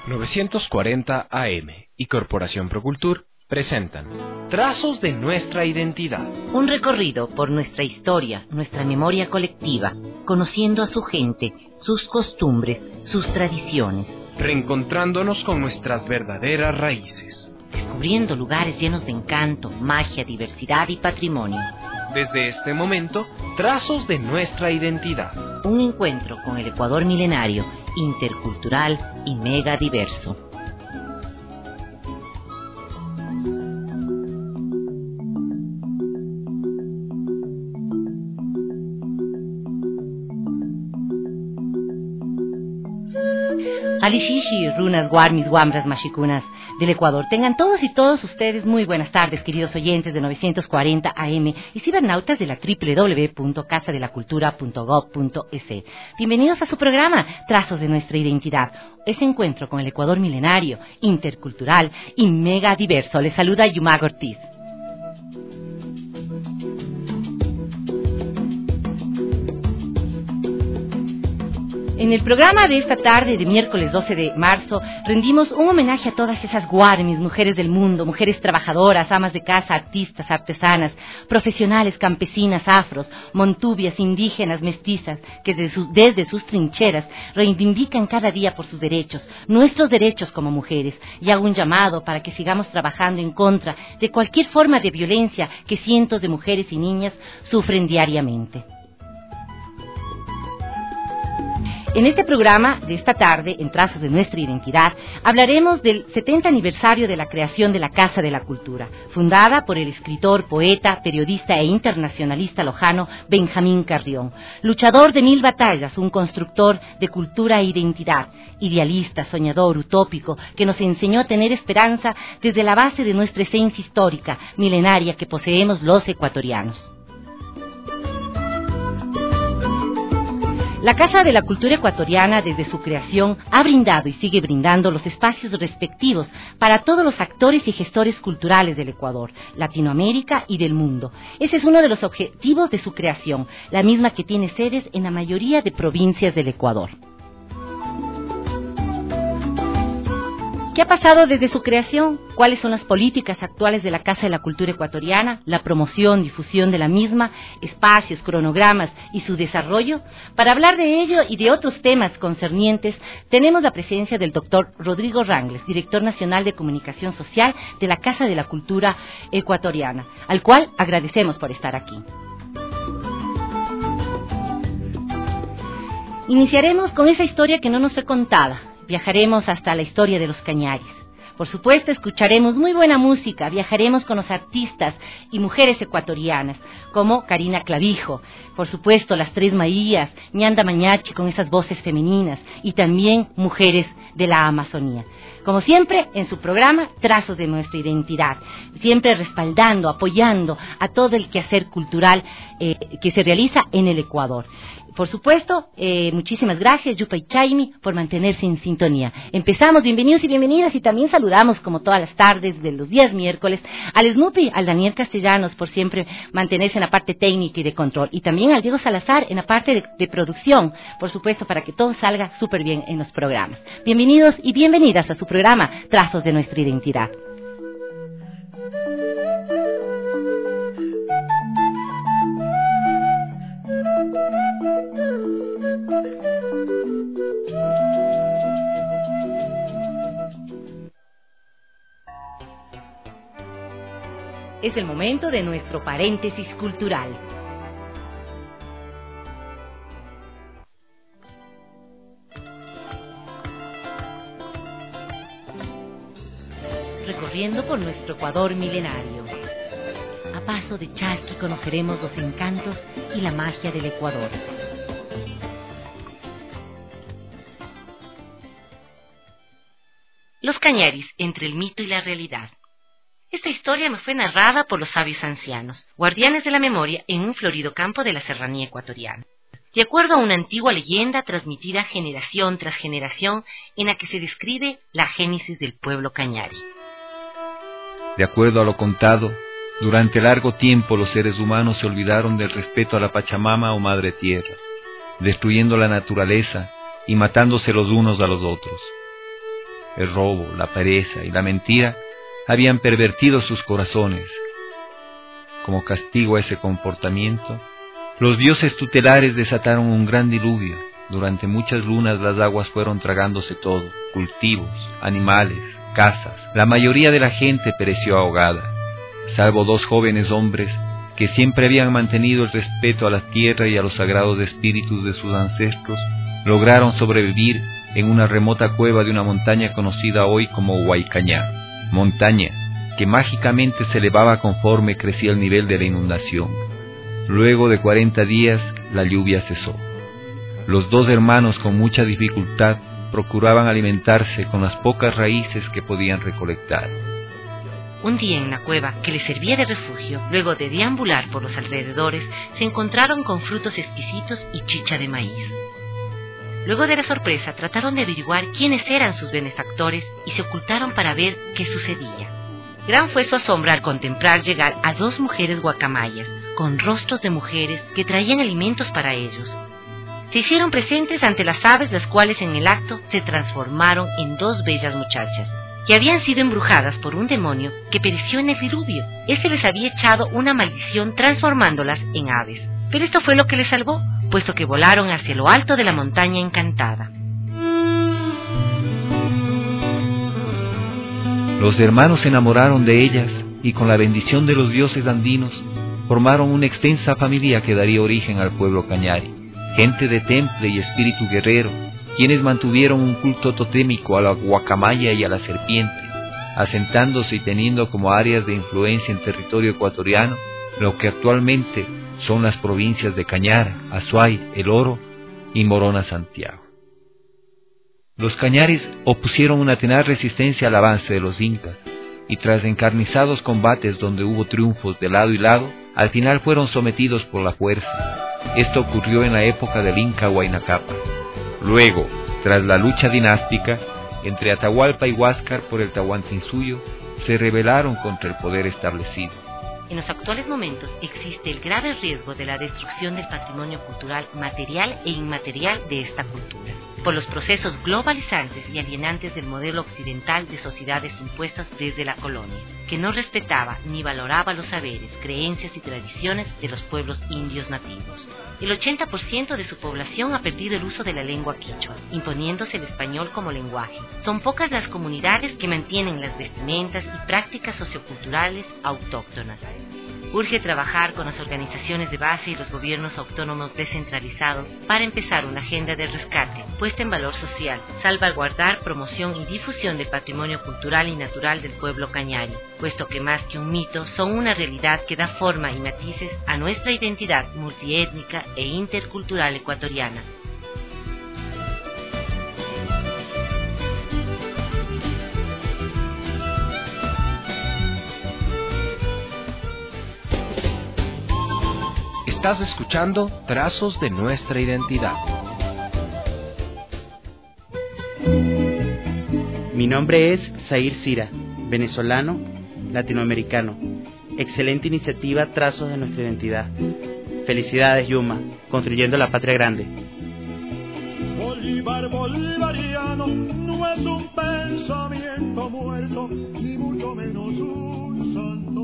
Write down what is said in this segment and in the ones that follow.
940 AM y Corporación Procultur presentan Trazos de nuestra identidad. Un recorrido por nuestra historia, nuestra memoria colectiva, conociendo a su gente, sus costumbres, sus tradiciones. Reencontrándonos con nuestras verdaderas raíces. Descubriendo lugares llenos de encanto, magia, diversidad y patrimonio. Desde este momento, Trazos de nuestra identidad. Un encuentro con el Ecuador milenario, intercultural y mega diverso. Alishishi, runas, guarmis, guambras, mashikunas del Ecuador. Tengan todos y todos ustedes muy buenas tardes, queridos oyentes de 940 AM y cibernautas de la www.casadelacultura.gov.es. Bienvenidos a su programa Trazos de nuestra identidad. Ese encuentro con el Ecuador milenario, intercultural y mega diverso. Les saluda Yumago Ortiz. En el programa de esta tarde, de miércoles 12 de marzo, rendimos un homenaje a todas esas guarmis, mujeres del mundo, mujeres trabajadoras, amas de casa, artistas, artesanas, profesionales, campesinas, afros, montubias, indígenas, mestizas, que desde sus trincheras reivindican cada día por sus derechos, nuestros derechos como mujeres, y hago un llamado para que sigamos trabajando en contra de cualquier forma de violencia que cientos de mujeres y niñas sufren diariamente. En este programa de esta tarde, en Trazos de nuestra identidad, hablaremos del 70 aniversario de la creación de la Casa de la Cultura, fundada por el escritor, poeta, periodista e internacionalista lojano Benjamín Carrión, luchador de 1000 batallas, un constructor de cultura e identidad, idealista, soñador, utópico, que nos enseñó a tener esperanza desde la base de nuestra esencia histórica, milenaria que poseemos los ecuatorianos. La Casa de la Cultura Ecuatoriana, desde su creación, ha brindado y sigue brindando los espacios respectivos para todos los actores y gestores culturales del Ecuador, Latinoamérica y del mundo. Ese es uno de los objetivos de su creación, la misma que tiene sedes en la mayoría de provincias del Ecuador. ¿Qué ha pasado desde su creación? ¿Cuáles son las políticas actuales de la Casa de la Cultura Ecuatoriana? La promoción, difusión de la misma, espacios, cronogramas y su desarrollo. Para hablar de ello y de otros temas concernientes, tenemos la presencia del doctor Rodrigo Rangles, director nacional de comunicación social de la Casa de la Cultura Ecuatoriana, al cual agradecemos por estar aquí. Iniciaremos con esa historia que no nos fue contada. Viajaremos hasta la historia de los Cañaris. Por supuesto, escucharemos muy buena música, viajaremos con los artistas y mujeres ecuatorianas, como Karina Clavijo, por supuesto, las Tres Marías, Ñanda Mañachi con esas voces femeninas, y también mujeres de la Amazonía. Como siempre, en su programa, Trazos de nuestra identidad, siempre respaldando, apoyando a todo el quehacer cultural que se realiza en el Ecuador. Por supuesto, muchísimas gracias, Yupay Chaimi, por mantenerse en sintonía. Empezamos, bienvenidos y bienvenidas, y también saludamos, como todas las tardes de los días miércoles, al Snoopy, al Daniel Castellanos, por siempre mantenerse en la parte técnica y de control, y también al Diego Salazar en la parte de producción, por supuesto, para que todo salga súper bien en los programas. Bienvenidos y bienvenidas a su programa, Trazos de nuestra identidad. Es el momento de nuestro paréntesis cultural. Recorriendo por nuestro Ecuador milenario. A paso de chasqui conoceremos los encantos y la magia del Ecuador. Los Cañaris, entre el mito y la realidad. Esta historia me fue narrada por los sabios ancianos, guardianes de la memoria en un florido campo de la serranía ecuatoriana. De acuerdo a una antigua leyenda transmitida generación tras generación, en la que se describe la génesis del pueblo cañari. De acuerdo a lo contado, durante largo tiempo los seres humanos se olvidaron del respeto a la Pachamama o Madre Tierra, destruyendo la naturaleza y matándose los unos a los otros. el robo, la pereza y la mentira habían pervertido sus corazones. Como castigo a ese comportamiento, los dioses tutelares desataron un gran diluvio. Durante muchas lunas las aguas fueron tragándose todo, cultivos, animales, casas. La mayoría de la gente pereció ahogada, salvo 2 jóvenes hombres que siempre habían mantenido el respeto a la tierra y a los sagrados espíritus de sus ancestros. Lograron sobrevivir en una remota cueva de una montaña conocida hoy como Huaycañá, montaña que mágicamente se elevaba conforme crecía el nivel de la inundación. Luego de 40 días, la lluvia cesó. Los 2 hermanos, con mucha dificultad, procuraban alimentarse con las pocas raíces que podían recolectar. Un día en la cueva, que les servía de refugio, luego de deambular por los alrededores, se encontraron con frutos exquisitos y chicha de maíz. Luego de la sorpresa, trataron de averiguar quiénes eran sus benefactores y se ocultaron para ver qué sucedía. Gran fue su asombro al contemplar llegar a 2 mujeres guacamayas, con rostros de mujeres que traían alimentos para ellos. Se hicieron presentes ante las aves, las cuales en el acto se transformaron en 2 bellas muchachas, que habían sido embrujadas por un demonio que pereció en el diluvio. Este les había echado una maldición transformándolas en aves. Pero esto fue lo que les salvó, puesto que volaron hacia lo alto de la montaña encantada. Los hermanos se enamoraron de ellas y con la bendición de los dioses andinos formaron una extensa familia que daría origen al pueblo cañari, gente de temple y espíritu guerrero, quienes mantuvieron un culto totémico a la guacamaya y a la serpiente, asentándose y teniendo como áreas de influencia en territorio ecuatoriano lo que actualmente son las provincias de Cañar, Azuay, El Oro y Morona Santiago. Los cañaris opusieron una tenaz resistencia al avance de los incas, y tras encarnizados combates donde hubo triunfos de lado y lado, al final fueron sometidos por la fuerza. Esto ocurrió en la época del Inca Huayna Cápac. Luego, tras la lucha dinástica entre Atahualpa y Huáscar por el Tahuantinsuyo, se rebelaron contra el poder establecido. En los actuales momentos existe el grave riesgo de la destrucción del patrimonio cultural material e inmaterial de esta cultura, por los procesos globalizantes y alienantes del modelo occidental de sociedades impuestas desde la colonia, que no respetaba ni valoraba los saberes, creencias y tradiciones de los pueblos indios nativos. El 80% de su población ha perdido el uso de la lengua quichua, imponiéndose el español como lenguaje. Son pocas las comunidades que mantienen las vestimentas y prácticas socioculturales autóctonas. Urge trabajar con las organizaciones de base y los gobiernos autónomos descentralizados para empezar una agenda de rescate, puesta en valor social, salvaguardar, promoción y difusión del patrimonio cultural y natural del pueblo cañari, puesto que más que un mito son una realidad que da forma y matices a nuestra identidad multiétnica e intercultural ecuatoriana. Estás escuchando Trazos de Nuestra Identidad. Mi nombre es Zair Sira, venezolano, latinoamericano. Excelente iniciativa Trazos de Nuestra Identidad. Felicidades, Yuma, construyendo la patria grande. Bolívar bolivariano no es un pensamiento muerto, ni mucho menos un santo.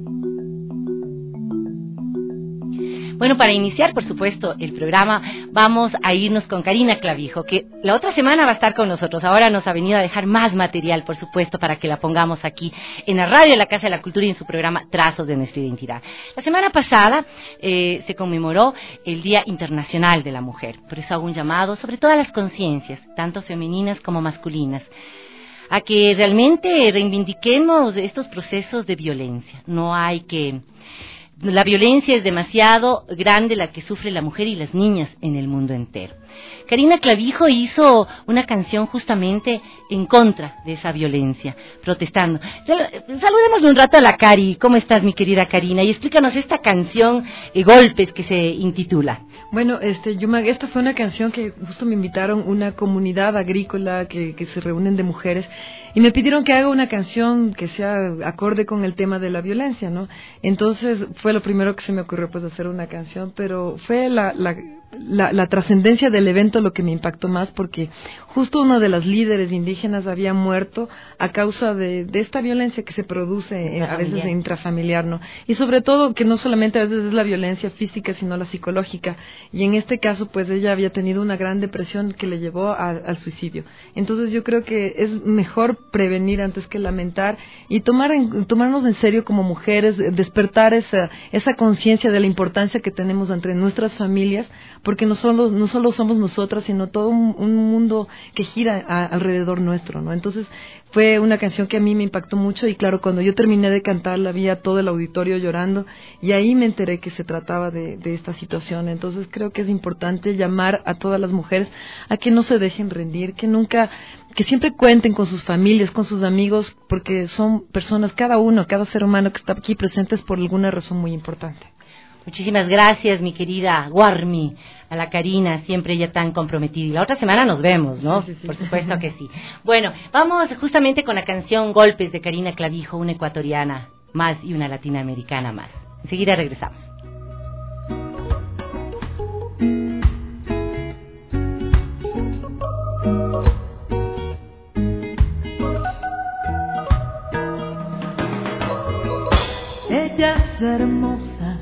Bueno, para iniciar, por supuesto, el programa, vamos a irnos con Karina Clavijo, que la otra semana va a estar con nosotros. Ahora nos ha venido a dejar más material, por supuesto, para que la pongamos aquí en la radio de la Casa de la Cultura y en su programa Trazos de Nuestra Identidad. La semana pasada se conmemoró el Día Internacional de la Mujer. Por eso hago un llamado sobre todas las conciencias, tanto femeninas como masculinas, a que realmente reivindiquemos estos procesos de violencia. La violencia es demasiado grande la que sufre la mujer y las niñas en el mundo entero. Karina Clavijo hizo una canción justamente en contra de esa violencia, protestando. Saludémosle un rato a la Cari. ¿Cómo estás, mi querida Karina? Y explícanos esta canción, Golpes, que se intitula. Bueno, Yuma, esta fue una canción que justo me invitaron una comunidad agrícola que se reúnen de mujeres y me pidieron que haga una canción que sea acorde con el tema de la violencia, ¿no? Entonces fue lo primero que se me ocurrió, pues hacer una canción, pero fue la trascendencia del evento lo que me impactó más, porque justo una de las líderes indígenas había muerto a causa de esta violencia que se produce a veces intrafamiliar, ¿no? Y sobre todo que no solamente a veces es la violencia física, sino la psicológica. Y en este caso, pues ella había tenido una gran depresión que le llevó al suicidio. Entonces yo creo que es mejor prevenir antes que lamentar y tomarnos en serio como mujeres, despertar esa conciencia de la importancia que tenemos entre nuestras familias, porque no solo somos nosotras, sino todo un mundo que gira alrededor nuestro, ¿no? Entonces fue una canción que a mí me impactó mucho, y claro, cuando yo terminé de cantarla vi a todo el auditorio llorando, y ahí me enteré que se trataba de esta situación. Entonces creo que es importante llamar a todas las mujeres a que no se dejen rendir, que siempre cuenten con sus familias, con sus amigos, porque son personas, cada ser humano que está aquí presente es por alguna razón muy importante. Muchísimas gracias, mi querida Guarmi, a la Karina, siempre ella tan comprometida. Y la otra semana nos vemos, ¿no? Sí. Por supuesto que sí. Bueno, vamos justamente con la canción Golpes de Karina Clavijo, una ecuatoriana más y una latinoamericana más. Enseguida regresamos. Ella es hermosa,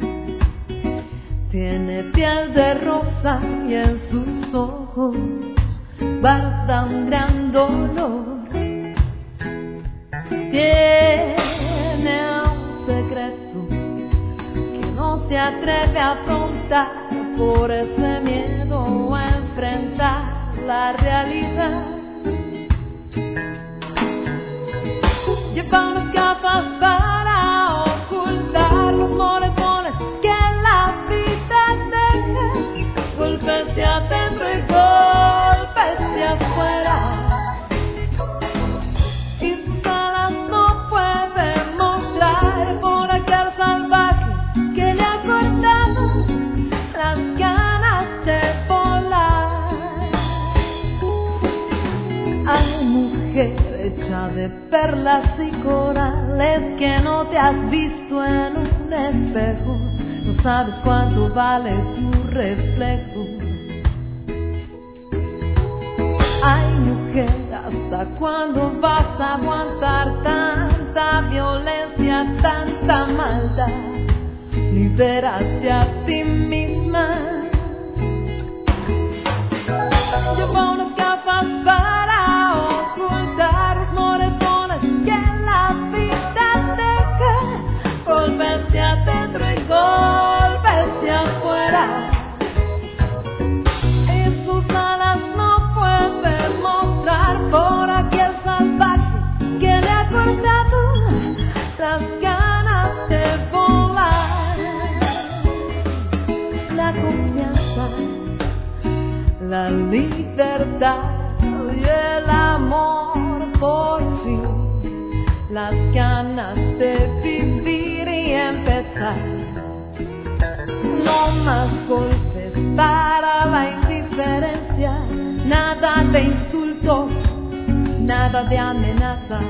tiene piel de rosa y en sus ojos guarda un gran dolor. Tiene un secreto que no se atreve a afrontar por ese miedo a enfrentar la realidad. Lleva unas gafas para ocultar los moretones que la vida deja, golpes hacia adentro y golpes hacia afuera, y sus alas no pueden mostrar por aquel salvaje que le ha cortado las ganas de volar. Ay, mujer hecha de perlas y corales, que no te has visto en un espejo, no sabes cuánto vale tu reflejo. Ay, mujer, ¿hasta cuándo vas a aguantar tanta violencia, tanta maldad? Libérate a ti misma. Lleva unas gafas para ocultar los moretones que la vida deja, golpes hacia adentro y golpes hacia afuera, y sus alas no pueden mostrar por aquel salvaje que le ha cortado las ganas de volar. La confianza, la libertad y el amor por fin, las ganas de vivir y empezar. No más golpes para la indiferencia, nada de insultos, nada de amenazas.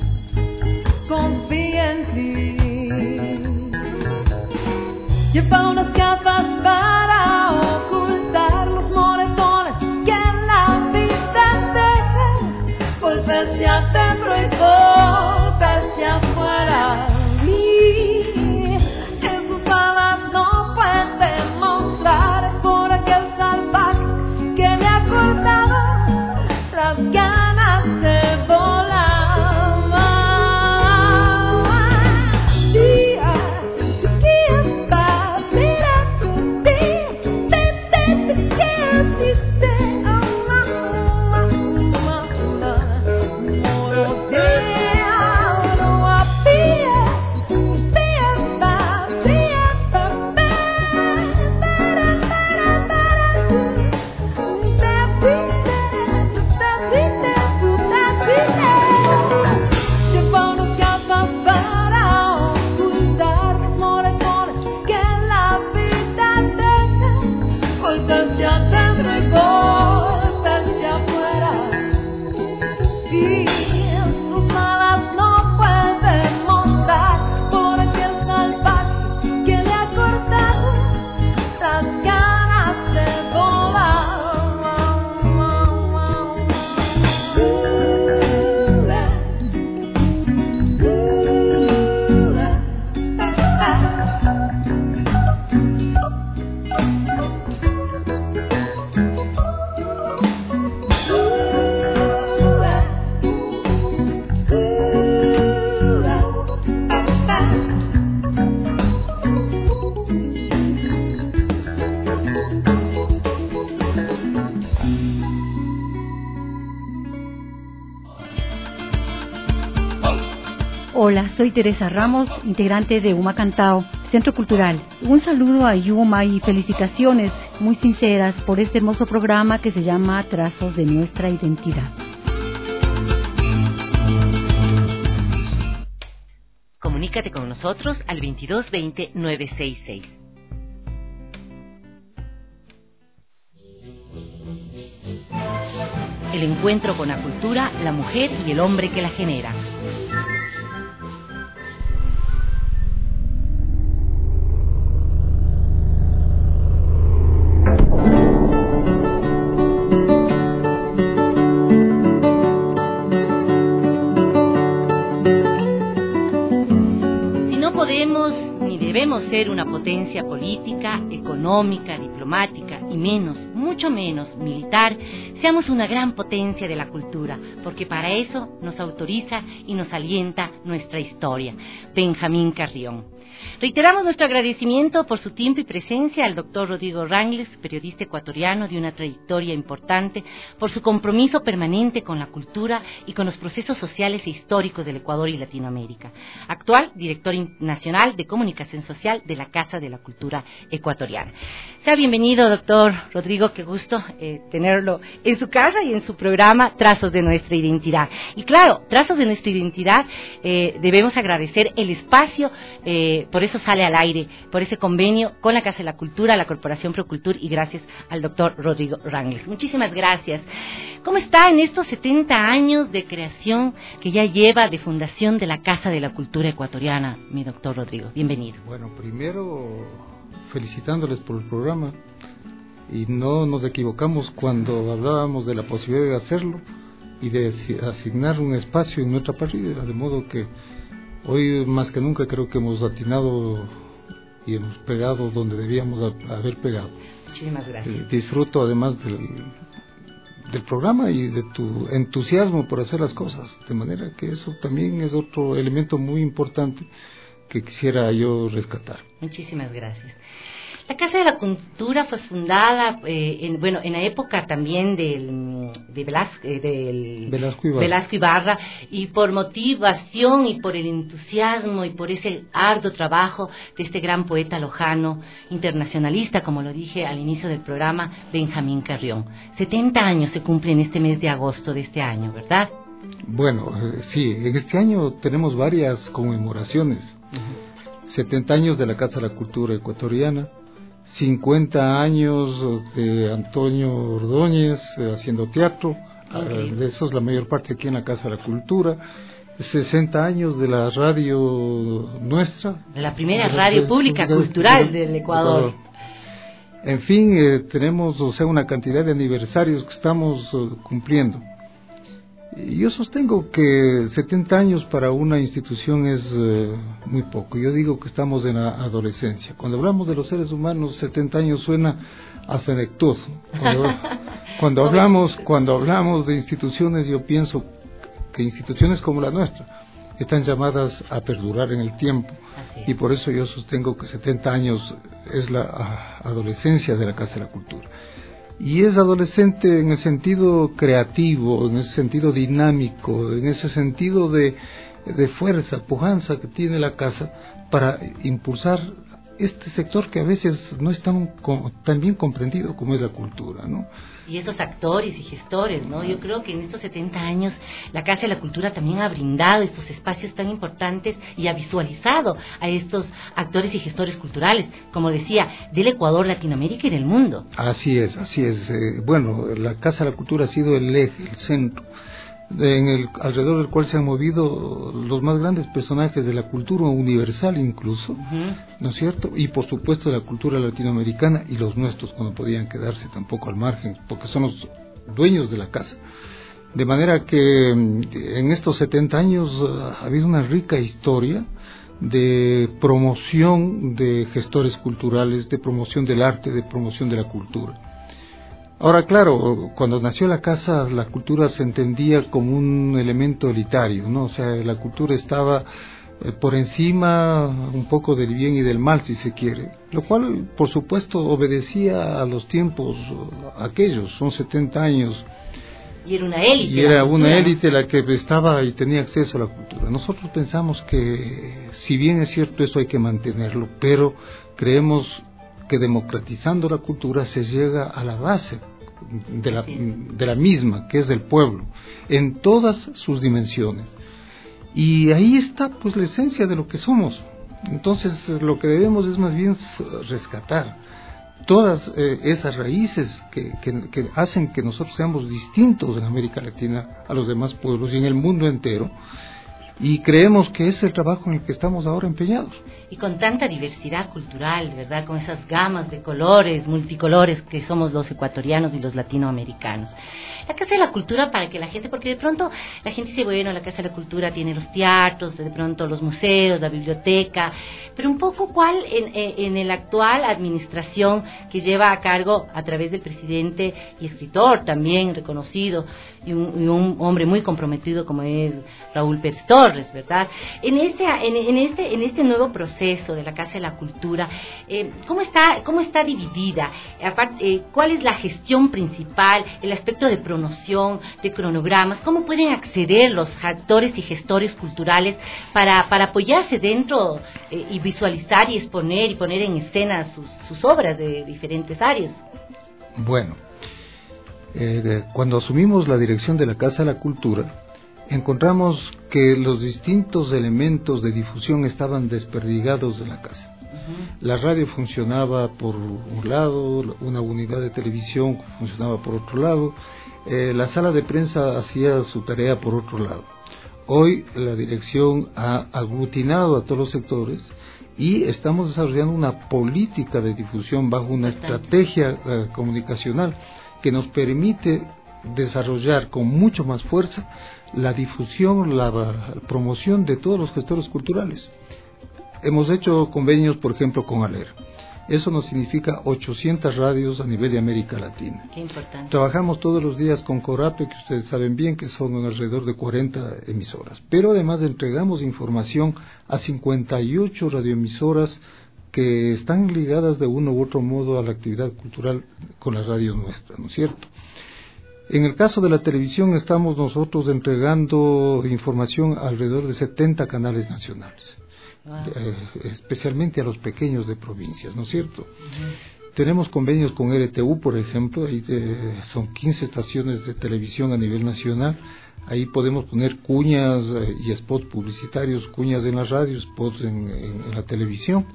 Confía en ti. Lleva unas gafas para ocultar los moretones que la vida deja, golpes hacia adentro y golpes hacia afuera, y en sus alas no pueden mostrar por aquel salvaje que le ha cortado las ganas de volar. Hola, soy Teresa Ramos, integrante de Uma Cantao, Centro Cultural. Un saludo a Yuma y felicitaciones muy sinceras por este hermoso programa que se llama Trazos de Nuestra Identidad. Comunícate con nosotros al 2220-966. El encuentro con la cultura, la mujer y el hombre que la genera. Debemos ser una potencia política, económica, diplomática y mucho menos militar, seamos una gran potencia de la cultura, porque para eso nos autoriza y nos alienta nuestra historia. Benjamín Carrión. Reiteramos nuestro agradecimiento por su tiempo y presencia al doctor Rodrigo Rangles, periodista ecuatoriano de una trayectoria importante, por su compromiso permanente con la cultura y con los procesos sociales e históricos del Ecuador y Latinoamérica. Actual director nacional de comunicación social de la Casa de la Cultura Ecuatoriana. Sea bienvenido, doctor Rodrigo, qué gusto tenerlo en su casa y en su programa Trazos de Nuestra Identidad. Y claro, Trazos de Nuestra Identidad, debemos agradecer el espacio, por eso sale al aire, por ese convenio con la Casa de la Cultura, la Corporación Procultur, y gracias al doctor Rodrigo Rangles. Muchísimas gracias. ¿Cómo está en estos 70 años de creación que ya lleva de fundación de la Casa de la Cultura Ecuatoriana, mi doctor Rodrigo? Bienvenido. Bueno, primero felicitándoles por el programa, y no nos equivocamos cuando hablábamos de la posibilidad de hacerlo y de asignar un espacio en nuestra parrilla, de modo que hoy más que nunca creo que hemos atinado y hemos pegado donde debíamos haber pegado. Muchísimas gracias. Disfruto además del programa y de tu entusiasmo por hacer las cosas, de manera que eso también es otro elemento muy importante que quisiera yo rescatar. Muchísimas gracias. La Casa de la Cultura fue fundada en la época también de Velasco Ibarra, y por motivación y por el entusiasmo y por ese arduo trabajo de este gran poeta lojano, internacionalista, como lo dije al inicio del programa, Benjamín Carrión. 70 años se cumplen este mes de agosto de este año, ¿verdad? Bueno, sí, en este año tenemos varias conmemoraciones. 70 años de la Casa de la Cultura Ecuatoriana, 50 años de Antonio Ordóñez haciendo teatro, de esos la mayor parte aquí en la Casa de la Cultura, 60 años de la radio nuestra, de la primera radio pública cultural del Ecuador. En fin, tenemos una cantidad de aniversarios que estamos cumpliendo. Y yo sostengo que 70 años para una institución es muy poco. Yo digo que estamos en la adolescencia. Cuando hablamos de los seres humanos, 70 años suena a senectud. Cuando hablamos de instituciones, yo pienso que instituciones como la nuestra están llamadas a perdurar en el tiempo. Y por eso yo sostengo que 70 años es la adolescencia de la Casa de la Cultura. Y es adolescente en el sentido creativo, en ese sentido dinámico, en ese sentido de fuerza, pujanza que tiene la casa para impulsar este sector que a veces no es tan bien comprendido como es la cultura, ¿no? Y esos actores y gestores, ¿no? Yo creo que en estos 70 años la Casa de la Cultura también ha brindado estos espacios tan importantes y ha visualizado a estos actores y gestores culturales, como decía, del Ecuador, Latinoamérica y del mundo. Así es. Bueno, la Casa de la Cultura ha sido el eje, el centro, alrededor del cual se han movido los más grandes personajes de la cultura universal incluso, ¿no es cierto? Y por supuesto de la cultura latinoamericana, y los nuestros no podían quedarse tampoco al margen, porque son los dueños de la casa. De manera que en estos 70 años ha habido una rica historia de promoción de gestores culturales, de promoción del arte, de promoción de la cultura. Ahora, claro, cuando nació la Casa, la cultura se entendía como un elemento elitario, ¿no? O sea, la cultura estaba por encima un poco del bien y del mal, si se quiere, lo cual, por supuesto, obedecía a los tiempos aquellos, son 70 años. Y era una élite. Y era una élite la que estaba y tenía acceso a la cultura. cultura. Nosotros pensamos que, si bien es cierto, eso hay que mantenerlo, pero creemos que democratizando la cultura se llega a la base de la misma, que es el pueblo, en todas sus dimensiones. Y ahí está pues la esencia de lo que somos. Entonces lo que debemos es más bien rescatar todas esas raíces que hacen que nosotros seamos distintos en América Latina a los demás pueblos y en el mundo entero. Y creemos que es el trabajo en el que estamos ahora empeñados. Y con tanta diversidad cultural, ¿verdad? Con esas gamas de colores, multicolores que somos los ecuatorianos y los latinoamericanos. La Casa de la Cultura, para que la gente, porque de pronto la gente dice, bueno, la Casa de la Cultura tiene los teatros, de pronto los museos, la biblioteca, pero un poco cuál en la actual administración que lleva a cargo a través del presidente y escritor también reconocido y un hombre muy comprometido como es Raúl Pérez Torres, ¿verdad? En este nuevo proceso de la Casa de la Cultura, ¿cómo está dividida? Aparte, ¿cuál es la gestión principal, el aspecto de promoción, de cronogramas? ¿Cómo pueden acceder los actores y gestores culturales para apoyarse dentro y visualizar y exponer y poner en escena sus obras de diferentes áreas? Bueno, cuando asumimos la dirección de la Casa de la Cultura, encontramos que los distintos elementos de difusión estaban desperdigados de la casa. La radio funcionaba por un lado, una unidad de televisión funcionaba por otro lado, la sala de prensa hacía su tarea por otro lado. Hoy la dirección ha aglutinado a todos los sectores y estamos desarrollando una política de difusión bajo una estrategia comunicacional que nos permite desarrollar con mucho más fuerza la difusión, la promoción de todos los gestores culturales. Hemos hecho convenios, por ejemplo, con ALER. Eso nos significa 800 radios a nivel de América Latina. Qué importante. Trabajamos todos los días con CORAPE, que ustedes saben bien que son alrededor de 40 emisoras. Pero además entregamos información a 58 radioemisoras que están ligadas de uno u otro modo a la actividad cultural con la radio nuestra, ¿no es cierto? En el caso de la televisión estamos nosotros entregando información a alrededor de 70 canales nacionales, especialmente a los pequeños de provincias, ¿no es cierto? Tenemos convenios con RTU, por ejemplo, ahí son 15 estaciones de televisión a nivel nacional. Ahí podemos poner cuñas y spots publicitarios, cuñas en la radio, spots en la televisión.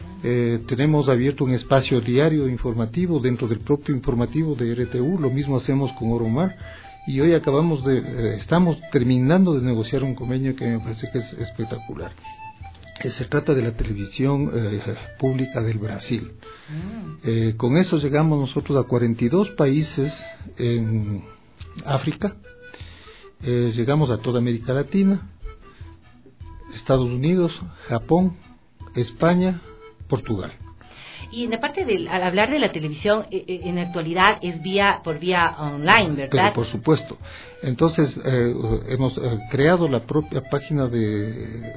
Tenemos abierto un espacio diario informativo dentro del propio informativo de RTU. Lo mismo hacemos con Oromar. Y hoy estamos terminando de negociar un convenio que me parece que es espectacular. Se trata de la televisión pública del Brasil. Con eso llegamos nosotros a 42 países en África. Llegamos a toda América Latina, Estados Unidos, Japón, España, Portugal. Y en la parte al hablar de la televisión, en la actualidad es por vía online, ¿verdad? Pero por supuesto. Entonces hemos creado la propia página de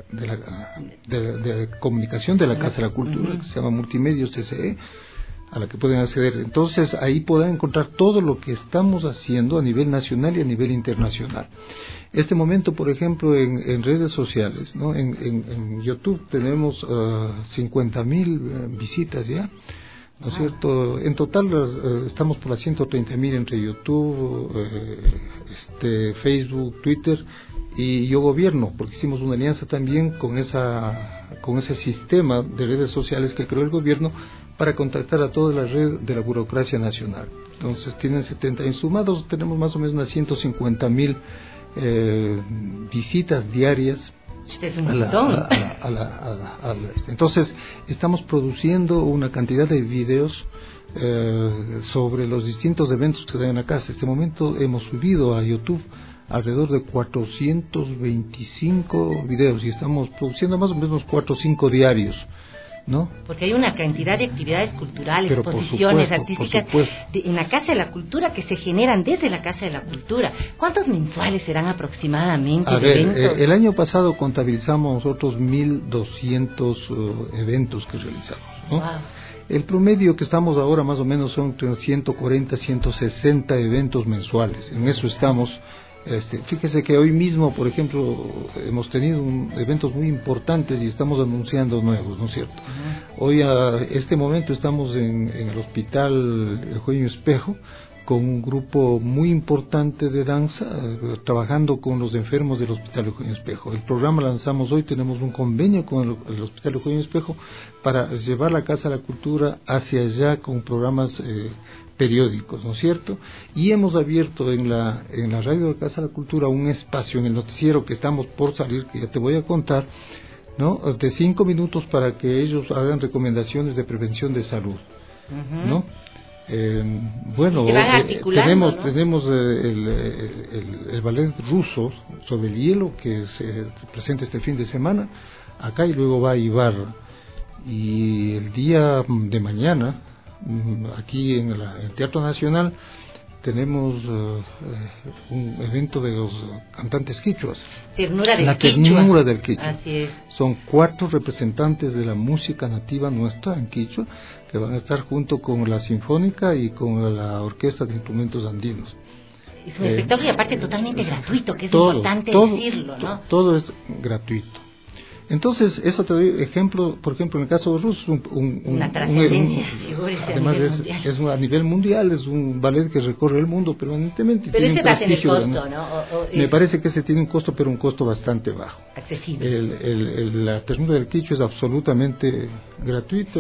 comunicación de la Casa de la Cultura, que se llama Multimedios CCE, a la que pueden acceder. Entonces ahí podrán encontrar todo lo que estamos haciendo a nivel nacional y a nivel internacional. Este momento, por ejemplo, en redes sociales, ¿no? En YouTube tenemos 50.000 visitas ya, ¿no es cierto? En total estamos por las 130.000 entre YouTube, Facebook, Twitter y Yo Gobierno, porque hicimos una alianza también con ese sistema de redes sociales que creó el gobierno para contactar a toda la red de la burocracia nacional. Entonces tienen 70, en sumados tenemos más o menos unas 150.000 visitas diarias. Entonces estamos produciendo una cantidad de videos sobre los distintos eventos que se dan en la casa. En este momento hemos subido a YouTube alrededor de 425 videos y estamos produciendo más o menos 4 o 5 diarios, ¿no? Porque hay una cantidad de actividades culturales, exposiciones artísticas en la Casa de la Cultura que se generan desde la Casa de la Cultura. ¿Cuántos mensuales serán aproximadamente? El año pasado contabilizamos nosotros 1.200 eventos que realizamos, ¿no? Wow. El promedio que estamos ahora más o menos son entre 140 160 eventos mensuales. En eso estamos Fíjese que hoy mismo, por ejemplo, hemos tenido eventos muy importantes y estamos anunciando nuevos, ¿no es cierto? Hoy a este momento estamos en el Hospital Eugenio Espejo con un grupo muy importante de danza, trabajando con los enfermos del Hospital Eugenio Espejo. El programa lanzamos hoy, tenemos un convenio con el Hospital Eugenio Espejo para llevar la Casa de la Cultura hacia allá con programas periódicos, ¿no es cierto? Y hemos abierto en la radio de la Casa de la Cultura un espacio en el noticiero que estamos por salir, que ya te voy a contar, ¿no? De 5 minutos para que ellos hagan recomendaciones de prevención de salud, ¿no? Bueno, tenemos el ballet ruso sobre el hielo que se presenta este fin de semana acá y luego va a Ibarra, y el día de mañana aquí en el Teatro Nacional tenemos un evento de los cantantes quichuas. Ternura del Quichua. Así es. Son 4 representantes de la música nativa nuestra en quichua que van a estar junto con la Sinfónica y con la Orquesta de Instrumentos Andinos. Es un espectáculo y aparte totalmente gratuito, que es importante decirlo, ¿no? Todo es gratuito. Entonces, eso te doy ejemplo, por ejemplo, en el caso de Rus, una trascendencia, además es a nivel mundial, es un ballet que recorre el mundo permanentemente. Pero ese va a tener costo, ¿no? Me parece que ese tiene un costo, pero un costo bastante bajo. Accesible. La Ternura del Quichua es absolutamente gratuito,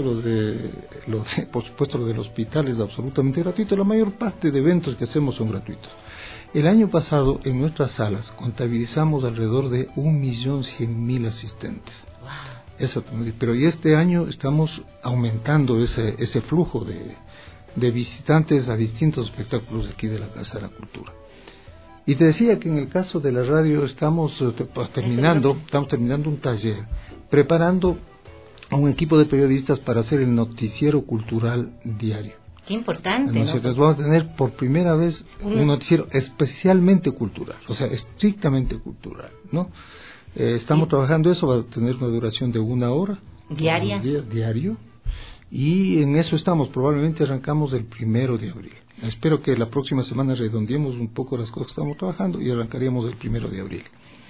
por supuesto lo del hospital es absolutamente gratuito, la mayor parte de eventos que hacemos son gratuitos. El año pasado en nuestras salas contabilizamos alrededor de 1.100.000 asistentes. Wow. Pero y este año estamos aumentando ese flujo de visitantes a distintos espectáculos de aquí de la Casa de la Cultura. Y te decía que en el caso de la radio estamos terminando un taller, preparando a un equipo de periodistas para hacer el noticiero cultural diario. Qué importante, Nosotros vamos a tener por primera vez un noticiero especialmente cultural, o sea, estrictamente cultural, ¿no? Estamos trabajando eso, va a tener una duración de 1 hora. Diario. Y en eso estamos, probablemente arrancamos el 1 de abril. Espero que la próxima semana redondeemos un poco las cosas que estamos trabajando y arrancaríamos el 1 de abril.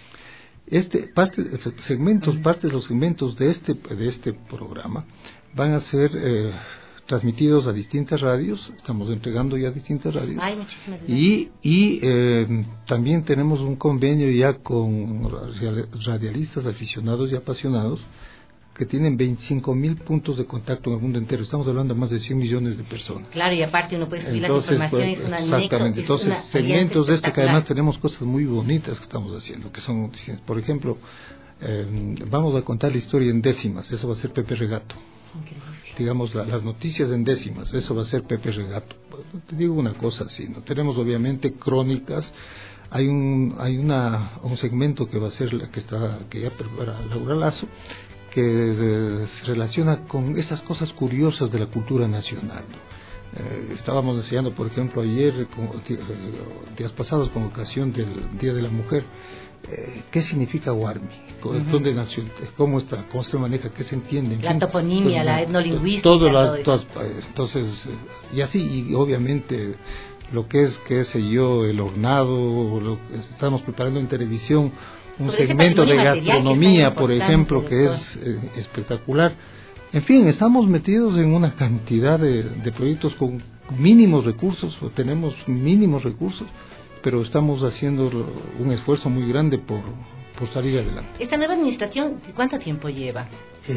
Parte de los segmentos de este programa van a ser transmitidos a distintas radios, estamos entregando ya distintas radios. Ay, muchísimas gracias. Y también tenemos un convenio ya con radialistas aficionados y apasionados que tienen 25.000 puntos de contacto en el mundo entero. Estamos hablando de más de 100 millones de personas. Claro, y aparte uno puede subir la información, es una exactamente. Entonces, segmentos de que además tenemos cosas muy bonitas que estamos haciendo, que son, por ejemplo, vamos a contar la historia en décimas, eso va a ser Pepe Regato. Increíble. Digamos, las noticias en décimas, eso va a ser Pepe Regato. Te digo una cosa así, ¿no? Tenemos obviamente crónicas, hay un segmento que va a ser que ya prepara Laura Lazo, que se relaciona con esas cosas curiosas de la cultura nacional, ¿no? Estábamos enseñando, por ejemplo, ayer, días pasados, con ocasión del Día de la Mujer, ¿qué significa Guarmi? ¿Dónde nació? ¿Cómo se maneja? ¿Qué se entiende? La toponimia, la etnolingüística. Entonces, y así, y obviamente, lo que es, qué sé yo, el hornado, estamos preparando en televisión un segmento de gastronomía, por ejemplo, que es espectacular. En fin, estamos metidos en una cantidad de proyectos con mínimos recursos, o tenemos mínimos recursos, pero estamos haciendo un esfuerzo muy grande por salir adelante. ¿Esta nueva administración cuánto tiempo lleva?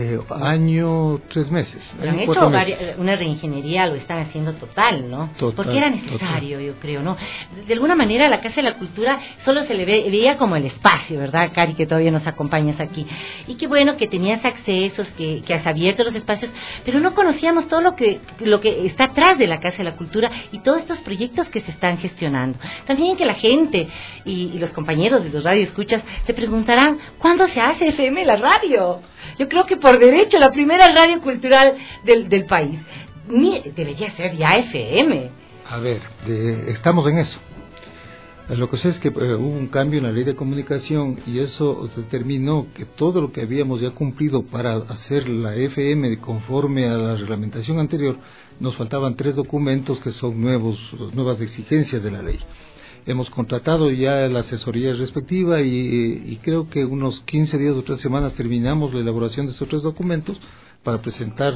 Año, 3 meses. Han hecho una reingeniería, lo están haciendo total, ¿no? Porque era necesario, yo creo, ¿no? De alguna manera la Casa de la Cultura solo se le veía como el espacio, ¿verdad, Cari, que todavía nos acompañas aquí? Y qué bueno que tenías accesos, que has abierto los espacios, pero no conocíamos todo lo que está atrás de la Casa de la Cultura y todos estos proyectos que se están gestionando. También que la gente y los compañeros de los radioescuchas se preguntarán, ¿cuándo se hace FM la radio? Yo creo que por derecho la primera radio cultural del país debería ser ya FM. A ver, estamos en eso. Lo que sé es que hubo un cambio en la ley de comunicación y eso determinó que todo lo que habíamos ya cumplido para hacer la FM conforme a la reglamentación anterior, nos faltaban 3 documentos que son nuevas exigencias de la ley. hemos contratado ya la asesoría respectiva y creo que unos 15 días o 3 semanas terminamos la elaboración de estos 3 documentos para presentar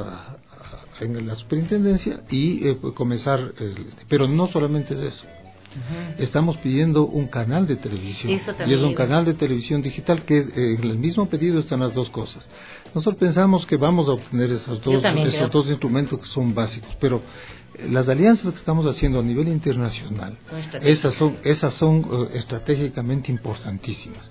en la superintendencia y comenzar. Pero no solamente es eso. Estamos pidiendo un canal de televisión, y es un canal de televisión digital que en el mismo pedido están las 2 cosas. Nosotros pensamos que vamos a obtener esos dos instrumentos que son básicos, pero las alianzas que estamos haciendo a nivel internacional, esas son estratégicamente importantísimas.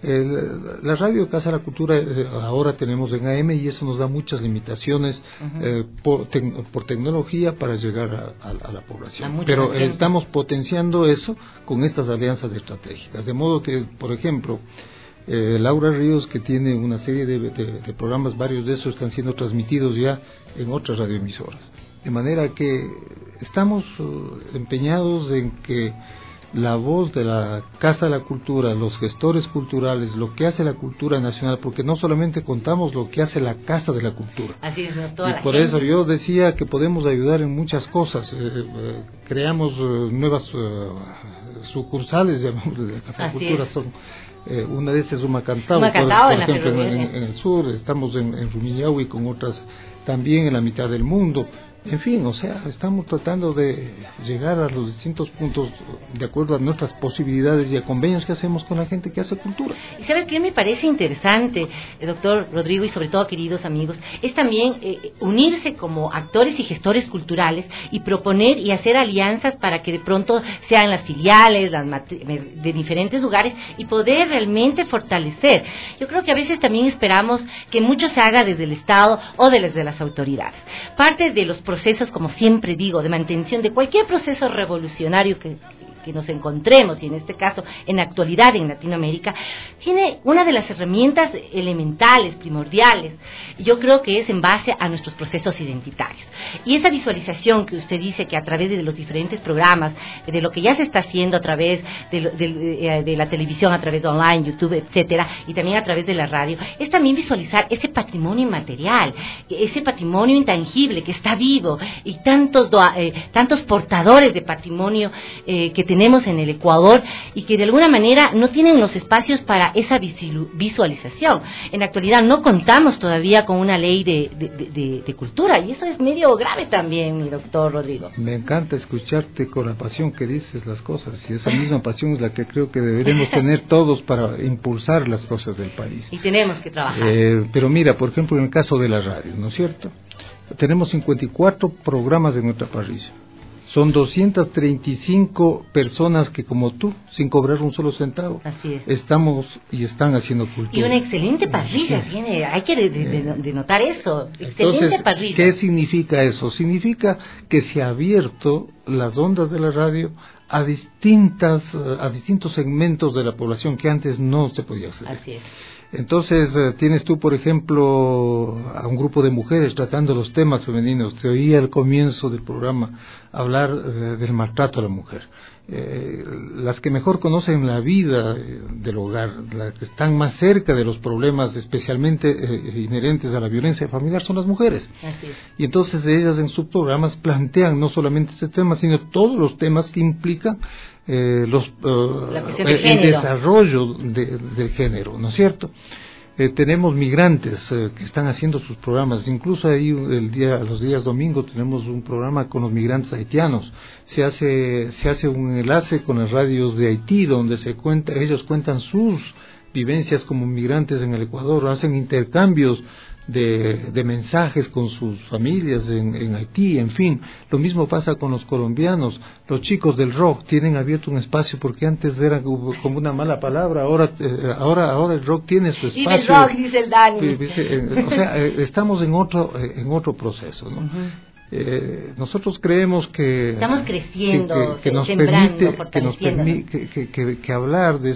La radio Casa de la Cultura ahora tenemos en AM y eso nos da muchas limitaciones por tecnología para llegar a la población. Pero estamos potenciando eso con estas alianzas estratégicas. De modo que, por ejemplo, Laura Ríos, que tiene una serie de programas, varios de esos están siendo transmitidos ya en otras radioemisoras. De manera que estamos empeñados en que la voz de la Casa de la Cultura, los gestores culturales, lo que hace la cultura nacional, porque no solamente contamos lo que hace la Casa de la Cultura. Así es, ¿no? Y por eso yo decía que podemos ayudar en muchas cosas. Creamos nuevas sucursales, llamamos, de la Casa de la Cultura. Son una de esas es Humacantao, por ejemplo, en el sur. Estamos en Rumiñahui con otras también en la mitad del mundo. En fin, o sea, estamos tratando de llegar a los distintos puntos de acuerdo a nuestras posibilidades y a convenios que hacemos con la gente que hace cultura. ¿Y sabes qué me parece interesante, doctor Rodrigo, y sobre todo, queridos amigos? Es también unirse como actores y gestores culturales y proponer y hacer alianzas para que de pronto sean las filiales de diferentes lugares y poder realmente fortalecer. Yo creo que a veces también esperamos que mucho se haga desde el Estado o desde las autoridades. Parte de los procesos, como siempre digo, de mantención de cualquier proceso revolucionario que nos encontremos, y en este caso en la actualidad en Latinoamérica, tiene una de las herramientas elementales, primordiales, yo creo que es en base a nuestros procesos identitarios. Y esa visualización que usted dice que a través de los diferentes programas, de lo que ya se está haciendo a través de la televisión, a través de online, YouTube, etcétera, y también a través de la radio, es también visualizar ese patrimonio inmaterial, ese patrimonio intangible que está vivo, y tantos portadores de patrimonio que tenemos en el Ecuador y que de alguna manera no tienen los espacios para esa visualización. En la actualidad no contamos todavía con una ley de cultura, y eso es medio grave también, mi doctor Rodrigo. Me encanta escucharte con la pasión que dices las cosas, y esa misma pasión es la que creo que deberemos tener todos para impulsar las cosas del país. Y tenemos que trabajar. Pero mira, por ejemplo, en el caso de la radio, ¿no es cierto? Tenemos 54 programas en nuestra parrilla. Son 235 personas que, como tú, sin cobrar un solo centavo, estamos y están haciendo cultura. Y una excelente parrilla tiene, hay que denotar eso. Excelente. Entonces, parrilla. ¿qué significa eso? Significa que se ha abierto las ondas de la radio a distintos segmentos de la población que antes no se podía acceder. Así es. Entonces, tienes tú, por ejemplo, a un grupo de mujeres tratando los temas femeninos. Te oía al comienzo del programa hablar del maltrato a la mujer. Las que mejor conocen la vida del hogar, las que están más cerca de los problemas especialmente inherentes a la violencia familiar, son las mujeres. Así es. Y entonces ellas en sus programas plantean no solamente este tema, sino todos los temas que implican el desarrollo del género, ¿no es cierto? Tenemos migrantes que están haciendo sus programas, incluso ahí los días domingos tenemos un programa con los migrantes haitianos. Se hace un enlace con las radios de Haití, donde ellos cuentan sus vivencias como migrantes en el Ecuador, hacen intercambios de mensajes con sus familias en Haití, en fin. Lo mismo pasa con los colombianos. Los chicos del rock tienen abierto un espacio, porque antes era como una mala palabra, ahora el rock tiene su espacio. Y el rock, dice el Dani. O sea, estamos en otro proceso, ¿no? Nosotros creemos que estamos creciendo, que nos permite que hablar de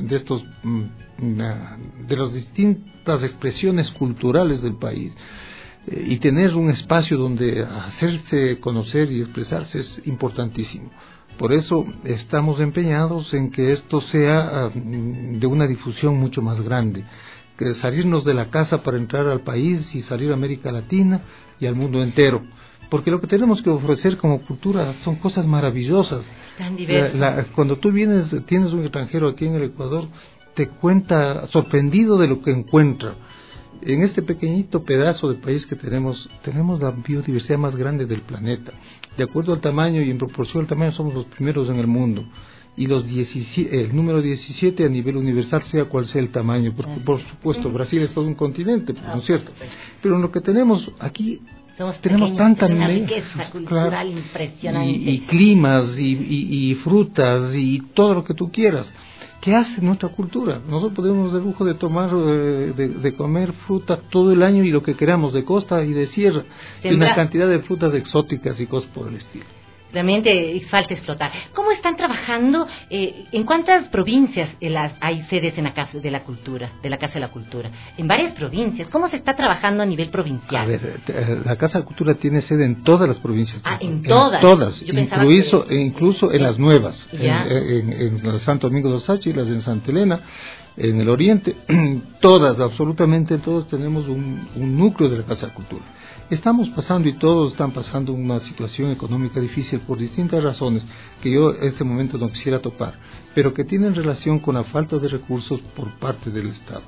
las distintas expresiones culturales del país y tener un espacio donde hacerse conocer y expresarse es importantísimo. Por eso estamos empeñados en que esto sea de una difusión mucho más grande, que salirnos de la casa para entrar al país y salir a América Latina y al mundo entero. porque lo que tenemos que ofrecer como cultura son cosas maravillosas. Tan diversas. Cuando tú tienes un extranjero aquí en el Ecuador, te cuenta sorprendido de lo que encuentra. En este pequeñito pedazo de país que tenemos la biodiversidad más grande del planeta. De acuerdo al tamaño y en proporción al tamaño somos los primeros en el mundo. Y el número 17 a nivel universal, sea cual sea el tamaño, porque por supuesto Brasil es todo un continente, ¿no es cierto? Pero en lo que tenemos aquí, tenemos tanta riqueza cultural impresionante. Y climas, y frutas, y todo lo que tú quieras. ¿Qué hace nuestra cultura? Nosotros podemos dar lujo de tomar, de comer fruta todo el año y lo que queramos, de costa y de sierra, y una cantidad de frutas exóticas y cosas por el estilo. Realmente falta explotar. ¿Cómo están trabajando? ¿En cuántas provincias hay sedes en la Casa de la Cultura, de la Casa de la Cultura? En varias provincias. ¿Cómo se está trabajando a nivel provincial? A ver, la Casa de la Cultura tiene sede en todas las provincias. En todas. Todas, incluso en las nuevas, en Santo Domingo de los Áchilas, en Santa Elena, en el oriente, todas, absolutamente todas tenemos un núcleo de la Casa de la Cultura. Estamos pasando y todos están pasando una situación económica difícil por distintas razones que yo en este momento no quisiera topar, pero que tienen relación con la falta de recursos por parte del Estado.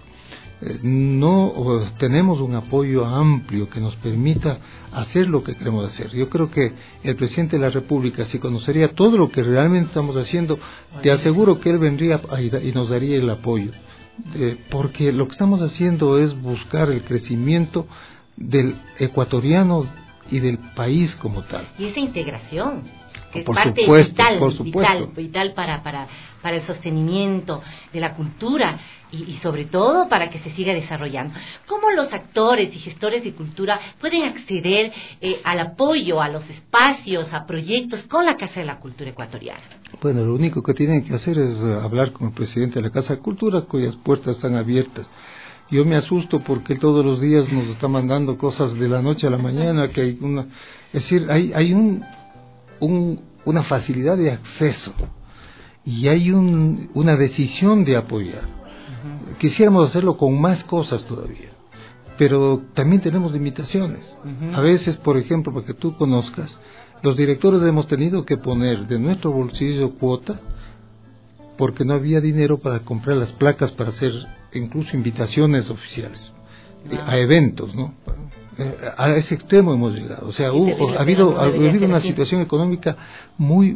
No tenemos un apoyo amplio que nos permita hacer lo que queremos hacer. Yo creo que el presidente de la República, si conocería todo lo que realmente estamos haciendo, te aseguro que él vendría y nos daría el apoyo, porque lo que estamos haciendo es buscar el crecimiento del ecuatoriano y del país como tal. Y esa integración, que es por parte vital para el sostenimiento de la cultura y sobre todo para que se siga desarrollando. ¿Cómo los actores y gestores de cultura pueden acceder al apoyo, a los espacios, a proyectos con la Casa de la Cultura ecuatoriana? Bueno, lo único que tienen que hacer es hablar con el presidente de la Casa de Cultura, cuyas puertas están abiertas. Yo me asusto porque él todos los días nos está mandando cosas de la noche a la mañana, que hay hay una facilidad de acceso y hay una decisión de apoyar. Quisiéramos hacerlo con más cosas todavía, pero también tenemos limitaciones. A veces, por ejemplo, para que tú conozcas, los directores hemos tenido que poner de nuestro bolsillo cuota porque no había dinero para comprar las placas para hacer incluso invitaciones oficiales a eventos, ¿no? A ese extremo hemos llegado. O sea, ha habido una situación económica muy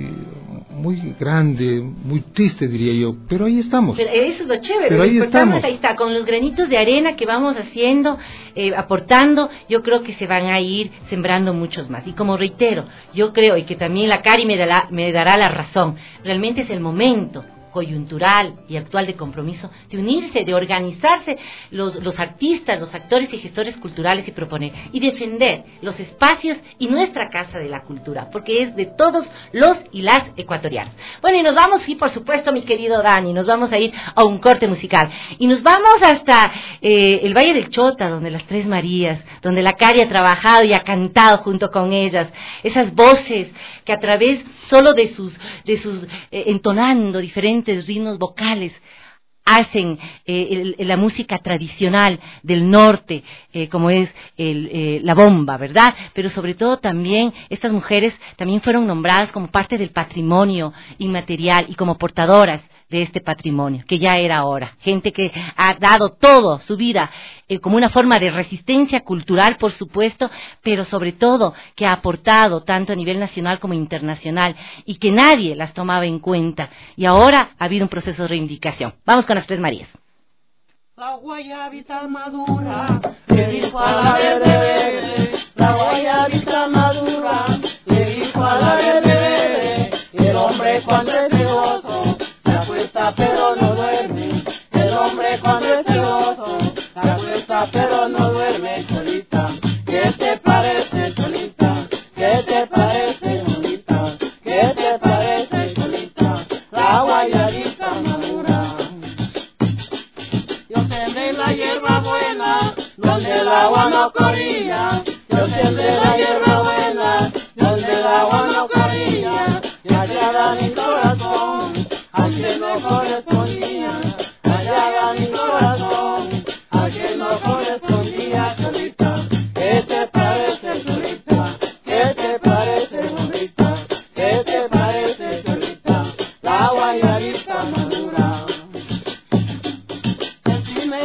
grande, muy triste, diría yo, pero ahí estamos. Pero eso es lo chévere. Pero ahí estamos. Ahí está, con los granitos de arena que vamos haciendo, aportando, yo creo que se van a ir sembrando muchos más. Y como reitero, yo creo, y que también la Cari me dará la razón, realmente es el momento coyuntural y actual de compromiso, de unirse, de organizarse los artistas, los actores y gestores culturales y proponer y defender los espacios y nuestra Casa de la Cultura, porque es de todos los y las ecuatorianos. Bueno, y nos vamos, sí, por supuesto, mi querido Dani, nos vamos a ir a un corte musical y nos vamos hasta el Valle del Chota, donde las Tres Marías, donde la Cari ha trabajado y ha cantado junto con ellas, esas voces que a través solo de sus entonando diferentes ritmos vocales hacen la música tradicional del norte, como es la bomba, ¿verdad? Pero sobre todo también estas mujeres también fueron nombradas como parte del patrimonio inmaterial y como portadoras de este patrimonio, que ya era hora. Gente que ha dado todo su vida como una forma de resistencia cultural, por supuesto, pero sobre todo que ha aportado tanto a nivel nacional como internacional y que nadie las tomaba en cuenta. Y ahora ha habido un proceso de reivindicación. Vamos con las Tres Marías. La guayabita madura le dijo a la verde, la guayabita madura le dijo a la verde, y el hombre cuando es celoso se acuesta pero no duerme, el hombre cuando es celoso se acuesta pero no duerme. Solita, ¿qué te parece, Solita? ¿Qué te parece, Solita? ¿Qué te parece, Solita? La guayabita madura. Yo sembré la hierba buena donde el agua no corría, yo sembré la hierba buena donde el agua no corría, y hallaba mi corazón a quien no correspondía, hallaba mi corazón a quien no correspondía. Solita, ¿qué te parece, Solita?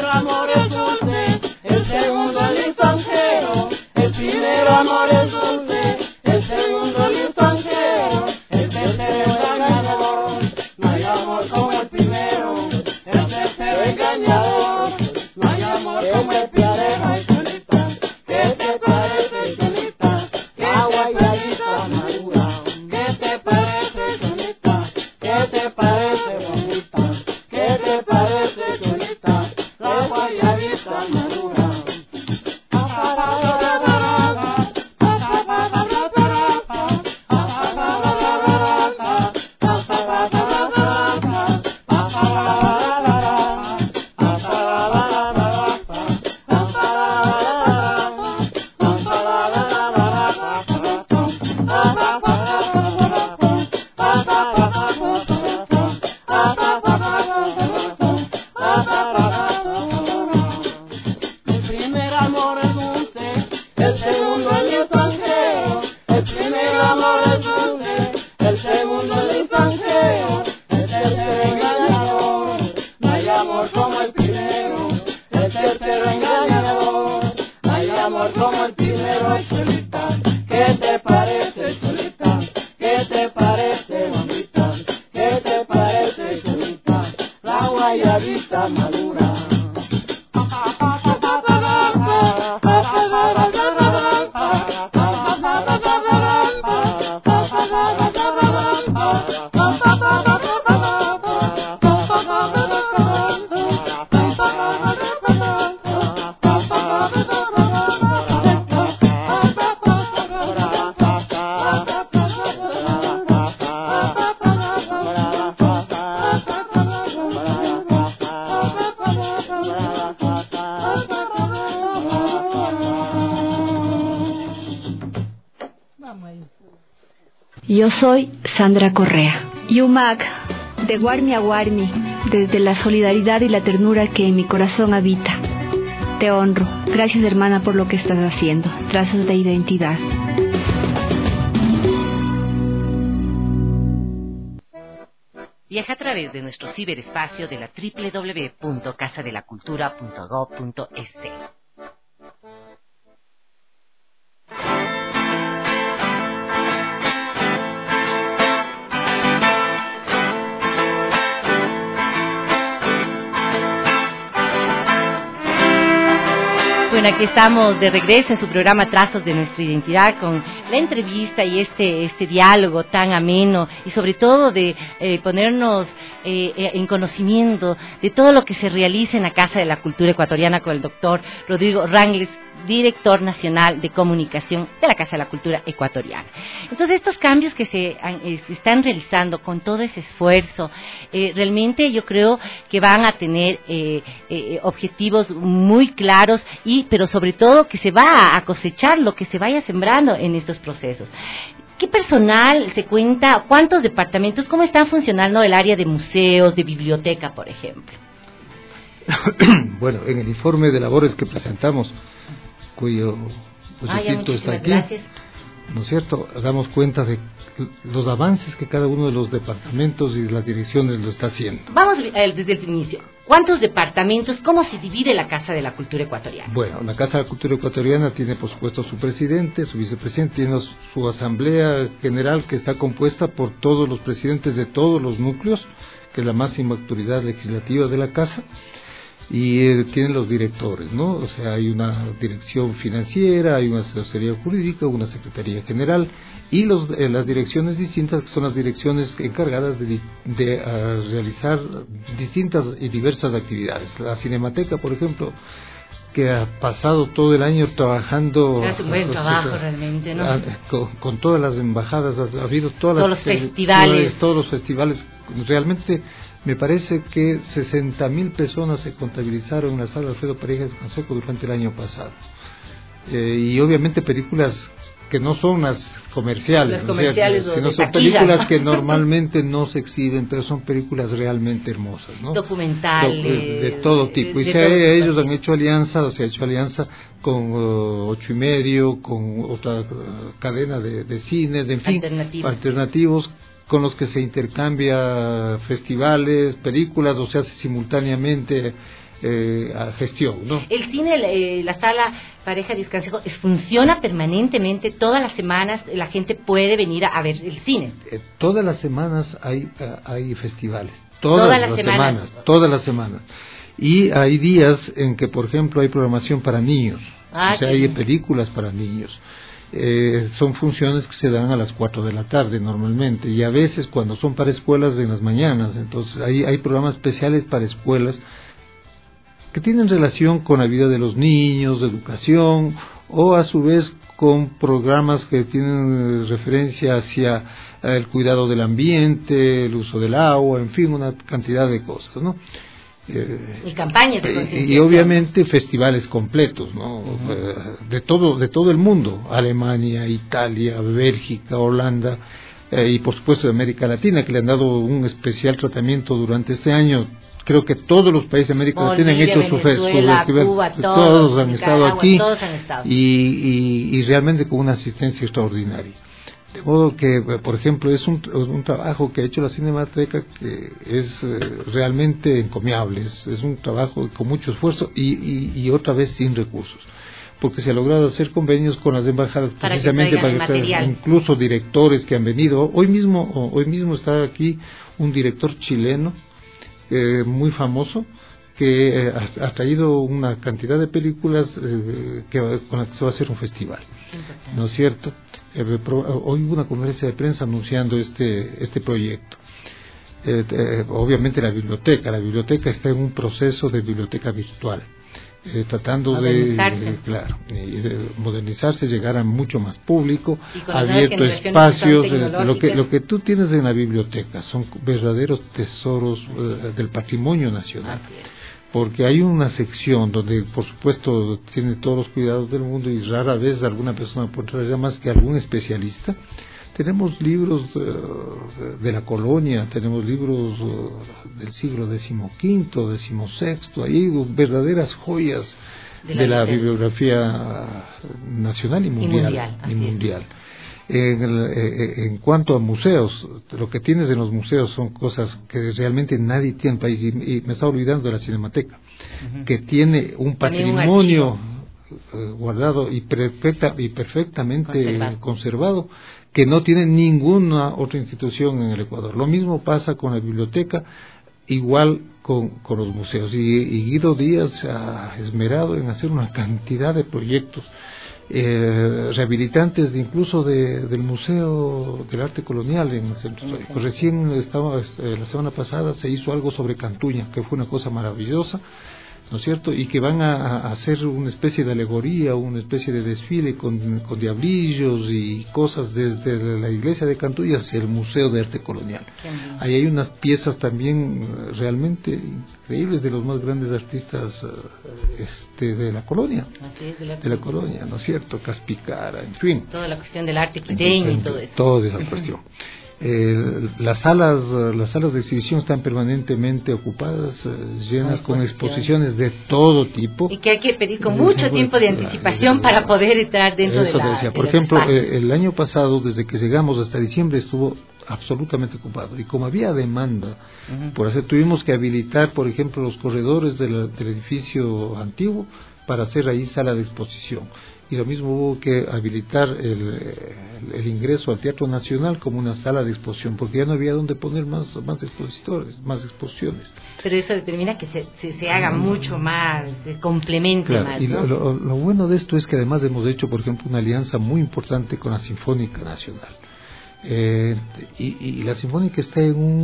primer amor es dulce, el segundo el extranjero. El primer amor es dulce, el segundo el extranjero. El tercero engañador, no hay amor como el primero. El tercero engañador, no hay amor como el primero. ¿Qué te parece, Chulita? La guayabita madura. ¿Qué te parece, Chulita? ¿Qué te parece, bonita? ¿Qué te parece, Chulita? La guayabita madura. Yo soy Sandra Correa. Yumak, de Guarmi a Guarmi, desde la solidaridad y la ternura que en mi corazón habita. Te honro. Gracias, hermana, por lo que estás haciendo. Trazos de identidad. Viaja a través de nuestro ciberespacio de la www.casadelacultura.gov.es. Bueno, aquí estamos de regreso en su programa Trazos de Nuestra Identidad con la entrevista y este diálogo tan ameno y sobre todo de ponernos en conocimiento de todo lo que se realiza en la Casa de la Cultura Ecuatoriana con el doctor Rodrigo Rangles, director nacional de comunicación de la Casa de la Cultura Ecuatoriana. Entonces, estos cambios que se están realizando con todo ese esfuerzo, realmente yo creo que van a tener objetivos muy claros pero sobre todo que se va a cosechar lo que se vaya sembrando en estos procesos. ¿Qué personal se cuenta? ¿Cuántos departamentos? ¿Cómo están funcionando el área de museos, de biblioteca, por ejemplo? Bueno, en el informe de labores que presentamos, cuyo proyecto está aquí, gracias. ¿No es cierto? Damos cuenta de los avances que cada uno de los departamentos y de las direcciones lo está haciendo. Vamos desde el inicio. ¿Cuántos departamentos? ¿Cómo se divide la Casa de la Cultura Ecuatoriana? Bueno, la Casa de la Cultura Ecuatoriana tiene, por supuesto, su presidente, su vicepresidente, tiene su asamblea general que está compuesta por todos los presidentes de todos los núcleos, que es la máxima autoridad legislativa de la Casa. Y tienen los directores, ¿no? O sea, hay una dirección financiera, hay una asesoría jurídica, una secretaría general y las direcciones distintas, que son las direcciones encargadas de realizar distintas y diversas actividades. La Cinemateca, por ejemplo, que ha pasado todo el año trabajando. Hace un buen trabajo realmente, ¿no? Con todas las embajadas, ha habido todos los festivales. Realmente me parece que 60.000 personas se contabilizaron en la sala Alfredo Parejas Canseco durante el año pasado. Y obviamente películas que no son las comerciales, sino son películas que normalmente no se exhiben, pero son películas realmente hermosas, ¿no? Documentales. De todo tipo. Y ellos han hecho alianza, se ha hecho alianza con 8 y medio, con otra cadena de cines, en fin, alternativos con los que se intercambia festivales, películas, o se hace simultáneamente a gestión, ¿no? El cine, la sala Pareja Descansejo, funciona permanentemente, todas las semanas la gente puede venir a ver el cine. Todas las semanas hay festivales, todas las semanas. Y hay días en que, por ejemplo, hay programación para niños, o sea, hay películas para niños. Son funciones que se dan a las 4 de la tarde normalmente, y a veces cuando son para escuelas en las mañanas. Entonces hay programas especiales para escuelas que tienen relación con la vida de los niños, de educación, o a su vez con programas que tienen referencia hacia el cuidado del ambiente, el uso del agua, en fin, una cantidad de cosas, ¿no? Y campañas de concienciación. Y obviamente festivales completos, ¿no? De todo el mundo, Alemania, Italia, Bélgica, Holanda, y por supuesto de América Latina, que le han dado un especial tratamiento durante este año. Creo que todos los países de América Latina han hecho su festival. Cuba, todos han estado aquí, todos han estado. Y realmente con una asistencia extraordinaria. De modo que, por ejemplo, es un trabajo que ha hecho la Cinemateca que es realmente encomiable. Es un trabajo con mucho esfuerzo y otra vez sin recursos, porque se ha logrado hacer convenios con las embajadas precisamente para que incluso directores que han venido. Hoy mismo está aquí un director chileno muy famoso que ha traído una cantidad de películas con las que se va a hacer un festival, ¿no es cierto? Hoy hubo una conferencia de prensa anunciando este proyecto. Obviamente la biblioteca está en un proceso de biblioteca virtual, tratando de modernizarse, llegar a mucho más público, abierto espacios. Lo que tú tienes en la biblioteca son verdaderos tesoros del patrimonio nacional, porque hay una sección donde por supuesto tiene todos los cuidados del mundo y rara vez alguna persona puede traer más que algún especialista. Tenemos libros de la colonia, tenemos libros del siglo XV, XVI, hay verdaderas joyas de la bibliografía nacional y mundial. En cuanto a museos, lo que tienes en los museos son cosas que realmente nadie tiene en el país, y me estaba olvidando de la Cinemateca, que tiene un patrimonio guardado y perfectamente conservado, que no tiene ninguna otra institución en el Ecuador. Lo mismo pasa con la biblioteca, igual con los museos, y Guido Díaz se ha esmerado en hacer una cantidad de proyectos rehabilitantes incluso del Museo del Arte Colonial en el Centro Histórico. Recién la semana pasada se hizo algo sobre Cantuña, que fue una cosa maravillosa, ¿no es cierto? Y que van a hacer una especie de alegoría, una especie de desfile con diablillos y cosas desde la iglesia de Cantuña hacia el Museo de Arte Colonial. Ahí hay unas piezas también realmente increíbles de los más grandes artistas de la colonia. De la colonia, ¿no es cierto? Caspicara, en fin. Toda la cuestión del arte quiteño y todo eso. Toda esa cuestión. Las salas de exhibición están permanentemente ocupadas, llenas con exposiciones de todo tipo, y que hay que pedir con mucho tiempo de anticipación para poder entrar dentro de la. Por ejemplo, el año pasado, desde que llegamos hasta diciembre, estuvo absolutamente ocupado, y como había demanda por hacer, tuvimos que habilitar, por ejemplo, los corredores del edificio antiguo para hacer ahí sala de exposición. Y lo mismo hubo que habilitar el ingreso al Teatro Nacional como una sala de exposición, porque ya no había donde poner más expositores, más exposiciones. Pero eso determina que se haga mucho más, se complemente más, y ¿no? Lo bueno de esto es que además hemos hecho, por ejemplo, una alianza muy importante con la Sinfónica Nacional. Y la Sinfónica está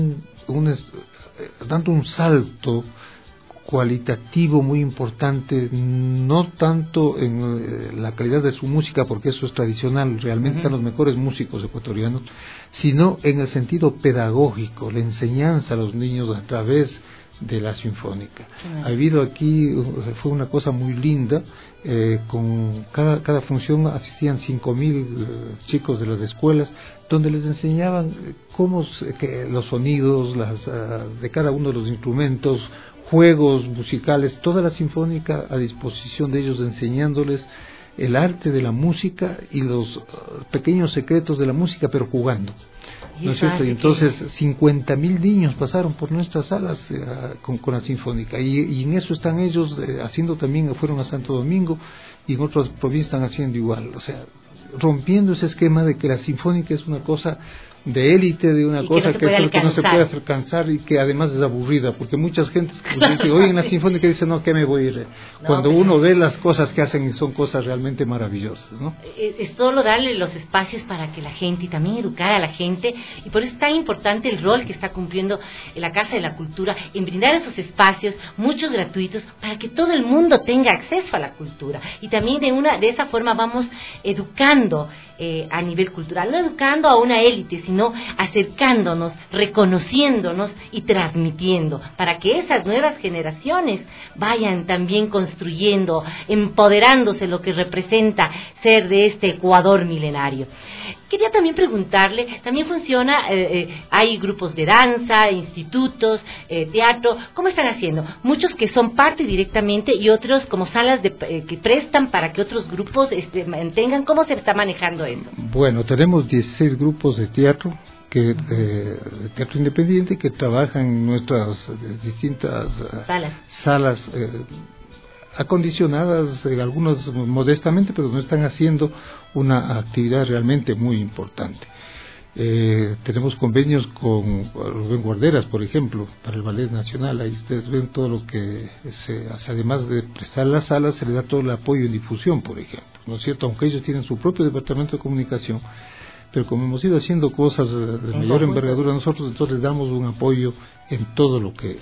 dando un salto cualitativo muy importante, no tanto en la calidad de su música, porque eso es tradicional, realmente están los mejores músicos ecuatorianos, sino en el sentido pedagógico, la enseñanza a los niños a través de la Sinfónica. Ha habido aquí, fue una cosa muy linda, con cada función asistían 5.000 chicos de las escuelas, donde les enseñaban cómo los sonidos de cada uno de los instrumentos, juegos musicales, toda la Sinfónica a disposición de ellos, enseñándoles el arte de la música y los pequeños secretos de la música, pero jugando. ¿no es cierto? Y entonces 50.000 niños pasaron por nuestras salas con la Sinfónica, y en eso están ellos haciendo también, fueron a Santo Domingo, y en otras provincias están haciendo igual, o sea, rompiendo ese esquema de que la Sinfónica es una cosa de élite, de una cosa que no se puede alcanzar y que además es aburrida, porque muchas gentes que dicen, oye, en la Sinfónica dicen, no, ¿qué me voy a ir? Cuando uno ve las cosas que hacen, y son cosas realmente maravillosas, ¿no? Es solo darle los espacios para que la gente, y también educar a la gente, y por eso es tan importante el rol que está cumpliendo la Casa de la Cultura, en brindar esos espacios, muchos gratuitos, para que todo el mundo tenga acceso a la cultura, y también de esa forma vamos educando a nivel cultural, no educando a una élite, sino acercándonos, reconociéndonos y transmitiendo, para que esas nuevas generaciones vayan también construyendo, empoderándose lo que representa ser de este Ecuador milenario. Quería también preguntarle, también funciona, hay grupos de danza, institutos, teatro, ¿cómo están haciendo? Muchos que son parte directamente y otros como salas que prestan para que otros grupos mantengan, ¿cómo se está manejando eso? Bueno, tenemos 16 grupos de teatro, teatro independiente, que trabajan en nuestras distintas salas acondicionadas, algunas modestamente, pero no están haciendo una actividad realmente muy importante. Tenemos convenios con Rubén Guarderas, por ejemplo, para el Ballet Nacional. Ahí ustedes ven todo lo que se hace. Además de prestar las salas, se le da todo el apoyo en difusión, por ejemplo, ¿no es cierto? Aunque ellos tienen su propio departamento de comunicación, pero como hemos ido haciendo cosas de mayor envergadura nosotros, entonces les damos un apoyo en todo lo que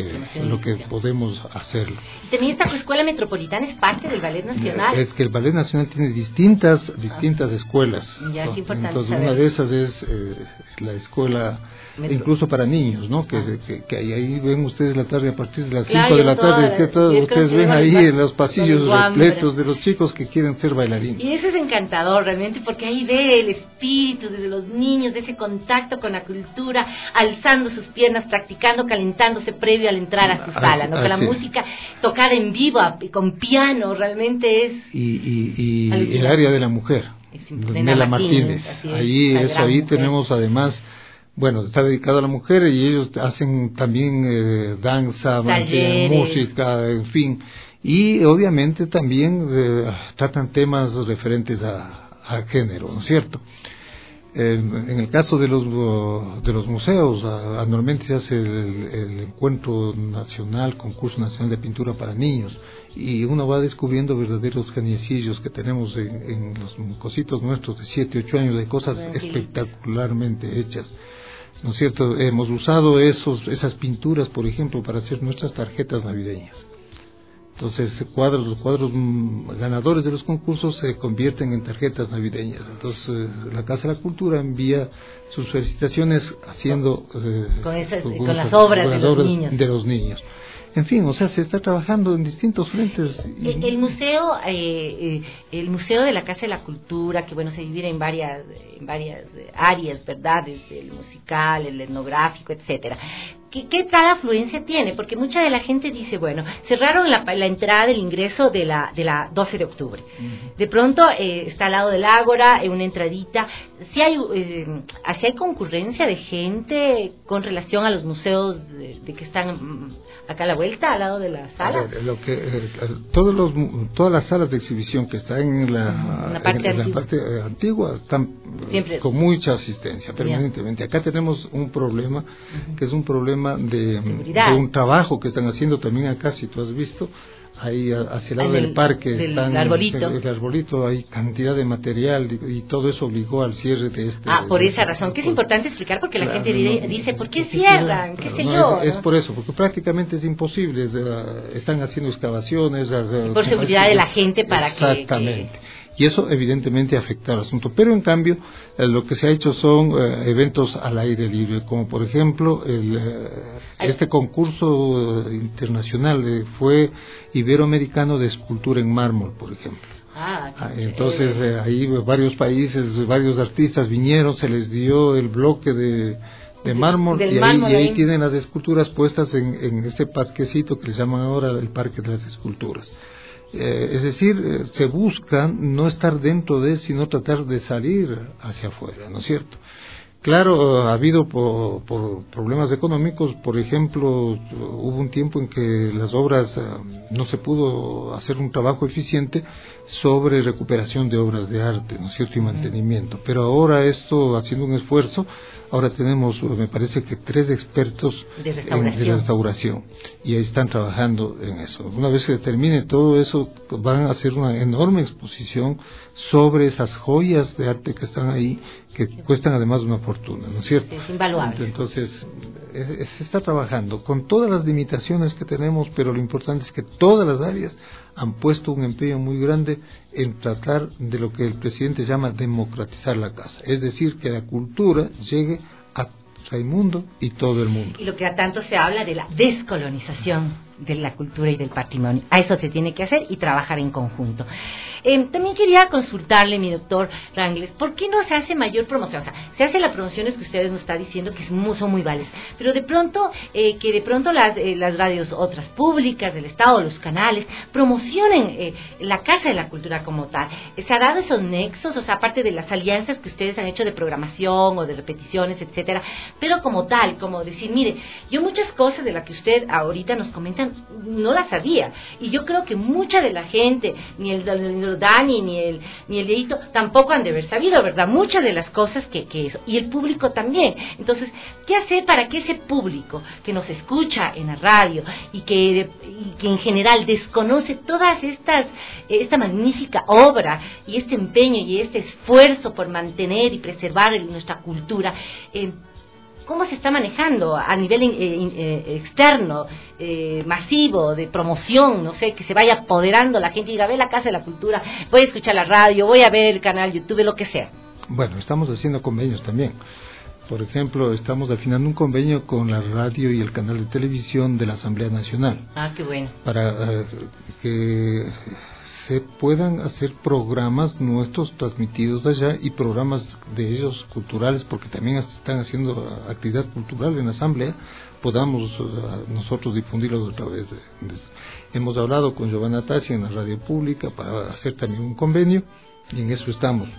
podemos hacerlo. Y también esta escuela metropolitana es parte del Ballet Nacional. Es que el Ballet Nacional tiene distintas escuelas. Ya, qué importante. Entonces una de esas es la escuela incluso para niños, ¿no? Que ahí ven ustedes la tarde a partir de las 5 de la tarde, ustedes ven ahí en los pasillos repletos de los chicos que quieren ser bailarines. Y eso es encantador realmente, porque ahí ve el espíritu de los niños, de ese contacto con la cultura, alzando sus piernas, practicando, calentándose previo al entrar a su sala, ¿no? Con la música tocada en vivo, con piano, realmente es... Y el área de la mujer, Nela Martínez, ahí tenemos además... Bueno, está dedicado a la mujer, y ellos hacen también danza, música, en fin. Y obviamente también tratan temas referentes a género, ¿no es cierto? En el caso de los museos, anualmente se hace el encuentro nacional, concurso nacional de pintura para niños, y uno va descubriendo verdaderos geniecillos que tenemos en los cositos nuestros de 7, 8 años, de cosas espectacularmente hechas, ¿no es cierto? Hemos usado esas pinturas, por ejemplo, para hacer nuestras tarjetas navideñas. Entonces los cuadros ganadores de los concursos se convierten en tarjetas navideñas. Entonces la Casa de la Cultura envía sus felicitaciones haciendo con las obras de los niños. En fin, o sea, se está trabajando en distintos frentes. El museo de la Casa de la Cultura, que bueno, se divide en varias áreas, ¿verdad? Desde el musical, el etnográfico, etcétera. ¿Qué tal afluencia tiene? Porque mucha de la gente dice, bueno, cerraron la entrada del ingreso de la 12 de octubre. De pronto está al lado del Ágora, una entradita. Si hay concurrencia de gente con relación a los museos de que están acá a la vuelta, al lado de la sala. A ver, todas las salas de exhibición que están en la parte antigua están siempre con mucha asistencia permanentemente. Acá tenemos un problema que es un problema de un trabajo que están haciendo también acá, si tú has visto, ahí hacia el lado del parque, el arbolito. El arbolito, hay cantidad de material y todo eso obligó al cierre de este. Por esa razón, que es importante explicar, porque la gente dice, ¿por qué cierran? ¿Qué sé yo? Es por eso, porque prácticamente es imposible, están haciendo excavaciones. Por seguridad de la gente para exactamente. Y eso evidentemente afecta al asunto. Pero en cambio, lo que se ha hecho son eventos al aire libre, como por ejemplo este concurso internacional fue iberoamericano de escultura en mármol, por ejemplo. Entonces ahí varios países, varios artistas vinieron, se les dio el bloque de mármol, y ahí tienen las esculturas puestas en este parquecito que les llaman ahora el Parque de las Esculturas. Es decir, se busca no estar dentro de, sino tratar de salir hacia afuera, ¿no es cierto? Claro, ha habido por problemas económicos, por ejemplo, hubo un tiempo en que las obras no se pudo hacer un trabajo eficiente sobre recuperación de obras de arte, ¿no es cierto?, y mantenimiento. Pero ahora esto, haciendo un esfuerzo, ahora tenemos, me parece que 3 expertos de restauración, y ahí están trabajando en eso. Una vez que termine todo eso, van a hacer una enorme exposición sobre esas joyas de arte que están ahí, que cuestan además una fortuna, ¿no es cierto? Es invaluable. Entonces, se está trabajando con todas las limitaciones que tenemos, pero lo importante es que todas las áreas han puesto un empeño muy grande en tratar de lo que el presidente llama democratizar la casa, es decir, que la cultura llegue a Raimundo y todo el mundo. Y lo que a tanto se habla de la descolonización de la cultura y del patrimonio. A eso se tiene que hacer y trabajar en conjunto. También quería consultarle, mi doctor Rangles, ¿por qué no se hace mayor promoción? O sea, se hace las promociones que ustedes nos están diciendo que son muy válidas, pero de pronto, las radios otras públicas del Estado, los canales, promocionen la Casa de la Cultura como tal. ¿Se ha dado esos nexos? O sea, aparte de las alianzas que ustedes han hecho de programación o de repeticiones, etcétera, pero como tal, como decir, mire, yo muchas cosas de las que usted ahorita nos comenta no las sabía, y yo creo que mucha de la gente, ni el Dani ni el Leito tampoco han de haber sabido, ¿verdad? Muchas de las cosas que eso, y el público también. Entonces, ¿qué hacer para que ese público que nos escucha en la radio y que en general desconoce todas esta magnífica obra y este empeño y este esfuerzo por mantener y preservar nuestra cultura, ¿cómo se está manejando a nivel externo, masivo, de promoción? No sé, que se vaya apoderando la gente y diga, ve la Casa de la Cultura, voy a escuchar la radio, voy a ver el canal YouTube, lo que sea. Bueno, estamos haciendo convenios también. Por ejemplo, estamos afinando un convenio con la radio y el canal de televisión de la Asamblea Nacional. Ah, qué bueno. Para que se puedan hacer programas nuestros transmitidos allá y programas de ellos culturales, porque también están haciendo actividad cultural en la Asamblea, podamos nosotros difundirlo a través de eso. Hemos hablado con Giovanna Tassi en la radio pública para hacer también un convenio, y en eso estamos.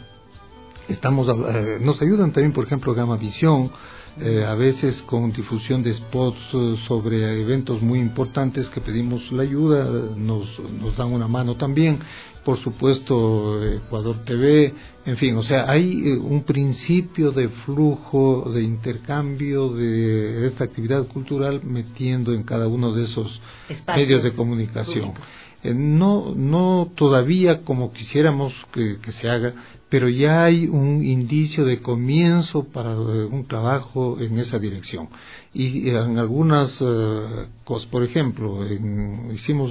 Nos ayudan también, por ejemplo, Gama Visión, a veces con difusión de spots sobre eventos muy importantes que pedimos la ayuda, nos dan una mano también. Por supuesto, Ecuador TV, en fin, o sea, hay un principio de flujo, de intercambio de esta actividad cultural metiendo en cada uno de esos espacios, medios de comunicación. No todavía como quisiéramos que se haga, pero ya hay un indicio de comienzo para un trabajo en esa dirección. Y en algunas cosas, por ejemplo, hicimos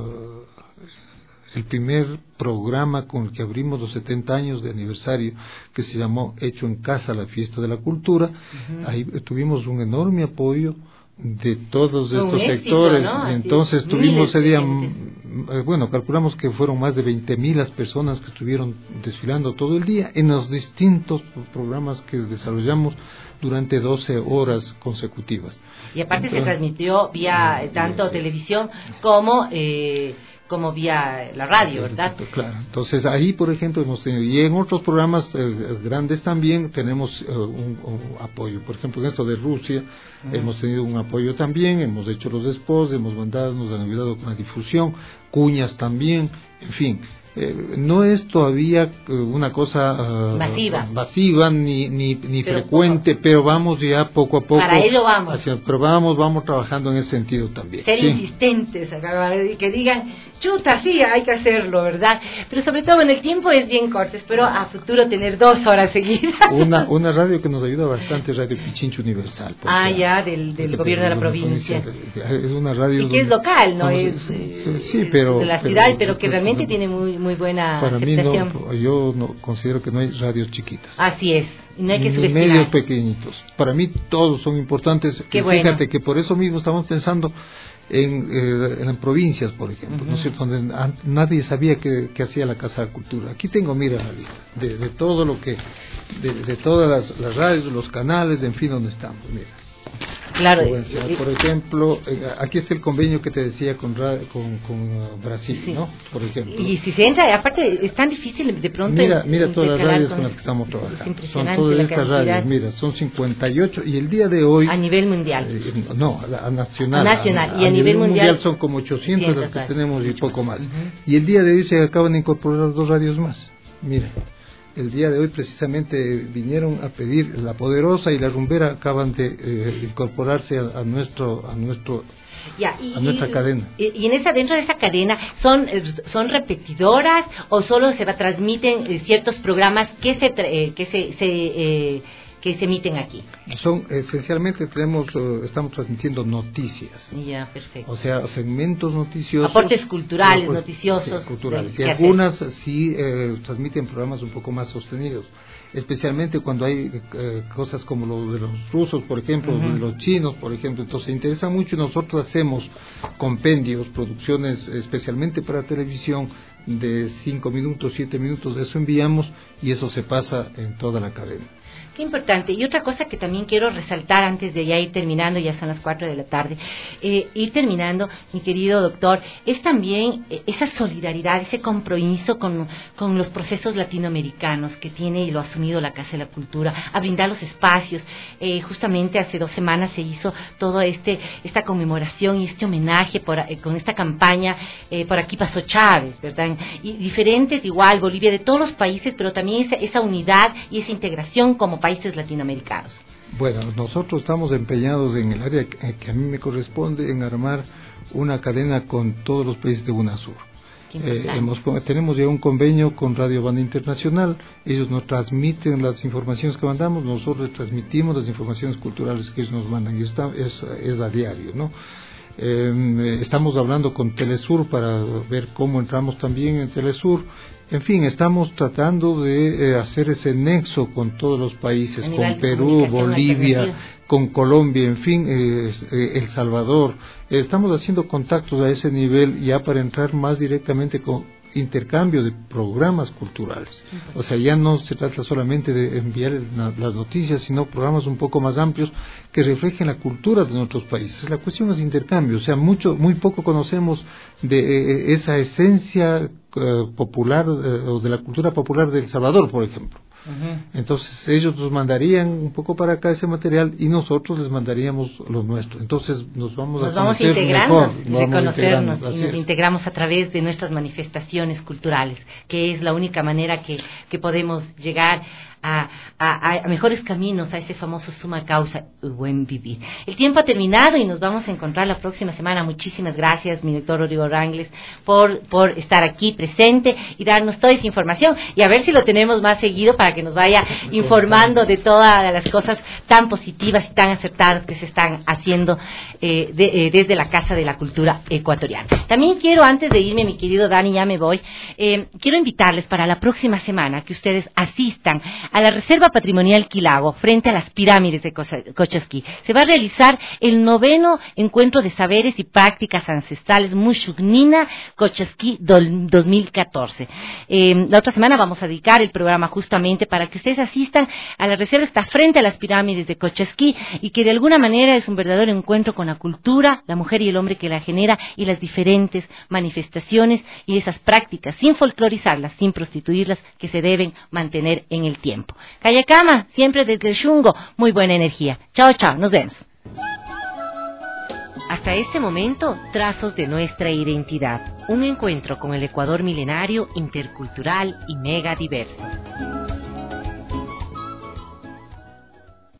el primer programa con el que abrimos los 70 años de aniversario, que se llamó Hecho en Casa, la Fiesta de la Cultura. Ahí tuvimos un enorme apoyo de todos estos sectores, ¿no? Entonces tuvimos ese día, calculamos que fueron más de 20,000 las personas que estuvieron desfilando todo el día en los distintos programas que desarrollamos durante 12 horas consecutivas. Y aparte se transmitió vía tanto televisión como vía la radio, ¿verdad? Claro, entonces ahí, por ejemplo, hemos tenido, y en otros programas grandes también tenemos un apoyo. Por ejemplo, en esto de Rusia hemos tenido un apoyo también, hemos hecho los spots, nos han ayudado con la difusión, cuñas también, en fin. No es todavía una cosa masiva ni frecuente, pero vamos ya poco a poco. Para ello vamos. Pero vamos trabajando en ese sentido también. Ser insistentes, que digan, chuta, sí, hay que hacerlo, ¿verdad? Pero sobre todo, el tiempo es bien corto, espero a futuro tener 2 horas seguidas. Una radio que nos ayuda bastante es Radio Pichincha Universal. Del gobierno de la provincia. Es una radio. Y que es local, ¿no? Sí, pero. De la ciudad, pero que realmente tiene muy buena aceptación. Para mí yo no considero que no hay radios chiquitas. Así es, y no hay que subestimar. Medios pequeñitos. Para mí todos son importantes. Qué Fíjate que por eso mismo estamos pensando en provincias, por ejemplo, ¿no es cierto?, donde nadie sabía que hacía la Casa de la Cultura. Aquí tengo, mira, la lista de todo lo que, de todas las radios, los canales, en fin, donde estamos, mira. Claro. Por ejemplo, aquí está el convenio que te decía con Brasil, sí, ¿no? Por ejemplo. Y si se entra, aparte es tan difícil de pronto. Mira todas las radios con las que estamos trabajando. Son todas estas radios, mira, son 58 y el día de hoy. A nivel mundial. A nacional. Y a nivel mundial son como 800 las que tenemos y poco más. Y el día de hoy se acaban de incorporar 2 radios más. Mira. El día de hoy precisamente vinieron a pedir, La Poderosa y La Rumbera acaban de incorporarse a nuestra cadena. Y dentro de esa cadena son repetidoras o solo se transmiten ciertos programas que se emiten aquí. Son esencialmente estamos transmitiendo noticias. Ya, perfecto. O sea, segmentos noticiosos. Aportes culturales, noticiosos. Sí, culturales. Y algunas sí transmiten programas un poco más sostenidos. Especialmente cuando hay cosas como lo de los rusos, por ejemplo, de los chinos, por ejemplo. Entonces interesa mucho y nosotros hacemos compendios, producciones especialmente para televisión de 5 minutos, 7 minutos. Eso enviamos y eso se pasa en toda la cadena. Qué importante. Y otra cosa que también quiero resaltar antes de ya ir terminando, ya son las 4 de la tarde, ir terminando, mi querido doctor, es también esa solidaridad, ese compromiso con los procesos latinoamericanos que tiene y lo ha asumido la Casa de la Cultura, a brindar los espacios. Justamente hace 2 semanas se hizo todo esta conmemoración y este homenaje con esta campaña, por aquí pasó Chávez, ¿verdad? Y diferentes, igual, Bolivia, de todos los países, pero también esa unidad y esa integración como países latinoamericanos. Bueno, nosotros estamos empeñados en el área que a mí me corresponde en armar una cadena con todos los países de UNASUR. Tenemos ya un convenio con Radio Banda Internacional, ellos nos transmiten las informaciones que mandamos, nosotros transmitimos las informaciones culturales que ellos nos mandan, y es a diario, ¿no? Estamos hablando con Telesur para ver cómo entramos también en Telesur. En fin, estamos tratando de hacer ese nexo con todos los países, con Perú, Bolivia, con Colombia, en fin, El Salvador. Estamos haciendo contactos a ese nivel ya para entrar más directamente con intercambio de programas culturales. O sea, ya no se trata solamente de enviar las noticias, sino programas un poco más amplios que reflejen la cultura de nuestros países. La cuestión es intercambio, o sea, muy poco conocemos de esa esencia popular o de la cultura popular de El Salvador, por ejemplo. Entonces ellos nos mandarían un poco para acá ese material y nosotros les mandaríamos lo nuestro. Entonces nos vamos a conocer mejor, reconocernos y nos integramos a través de nuestras manifestaciones culturales, que es la única manera que podemos llegar a mejores caminos, a ese famoso suma causa, el buen vivir. El tiempo ha terminado y nos vamos a encontrar la próxima semana. Muchísimas gracias, mi doctor Rodrigo Rangles, por estar aquí presente y darnos toda esa información, y a ver si lo tenemos más seguido para que nos vaya informando de todas las cosas tan positivas y tan acertadas que se están haciendo desde la Casa de la Cultura Ecuatoriana. También quiero, antes de irme, mi querido Dani, ya me voy, quiero invitarles para la próxima semana que ustedes asistan a la Reserva Patrimonial Quilago, frente a las pirámides de Cochasquí. Se va a realizar el 9º Encuentro de Saberes y Prácticas Ancestrales Mushugnina Cochasquí 2014. La otra semana vamos a dedicar el programa justamente para que ustedes asistan a la reserva que está frente a las pirámides de Cochasquí y que de alguna manera es un verdadero encuentro con la cultura, la mujer y el hombre que la genera y las diferentes manifestaciones y esas prácticas, sin folclorizarlas, sin prostituirlas, que se deben mantener en el tiempo. Cayacama, siempre desde el Xungo, muy buena energía. Chao, chao, nos vemos. Hasta este momento, Trazos de Nuestra Identidad, un encuentro con el Ecuador milenario, intercultural y mega diverso.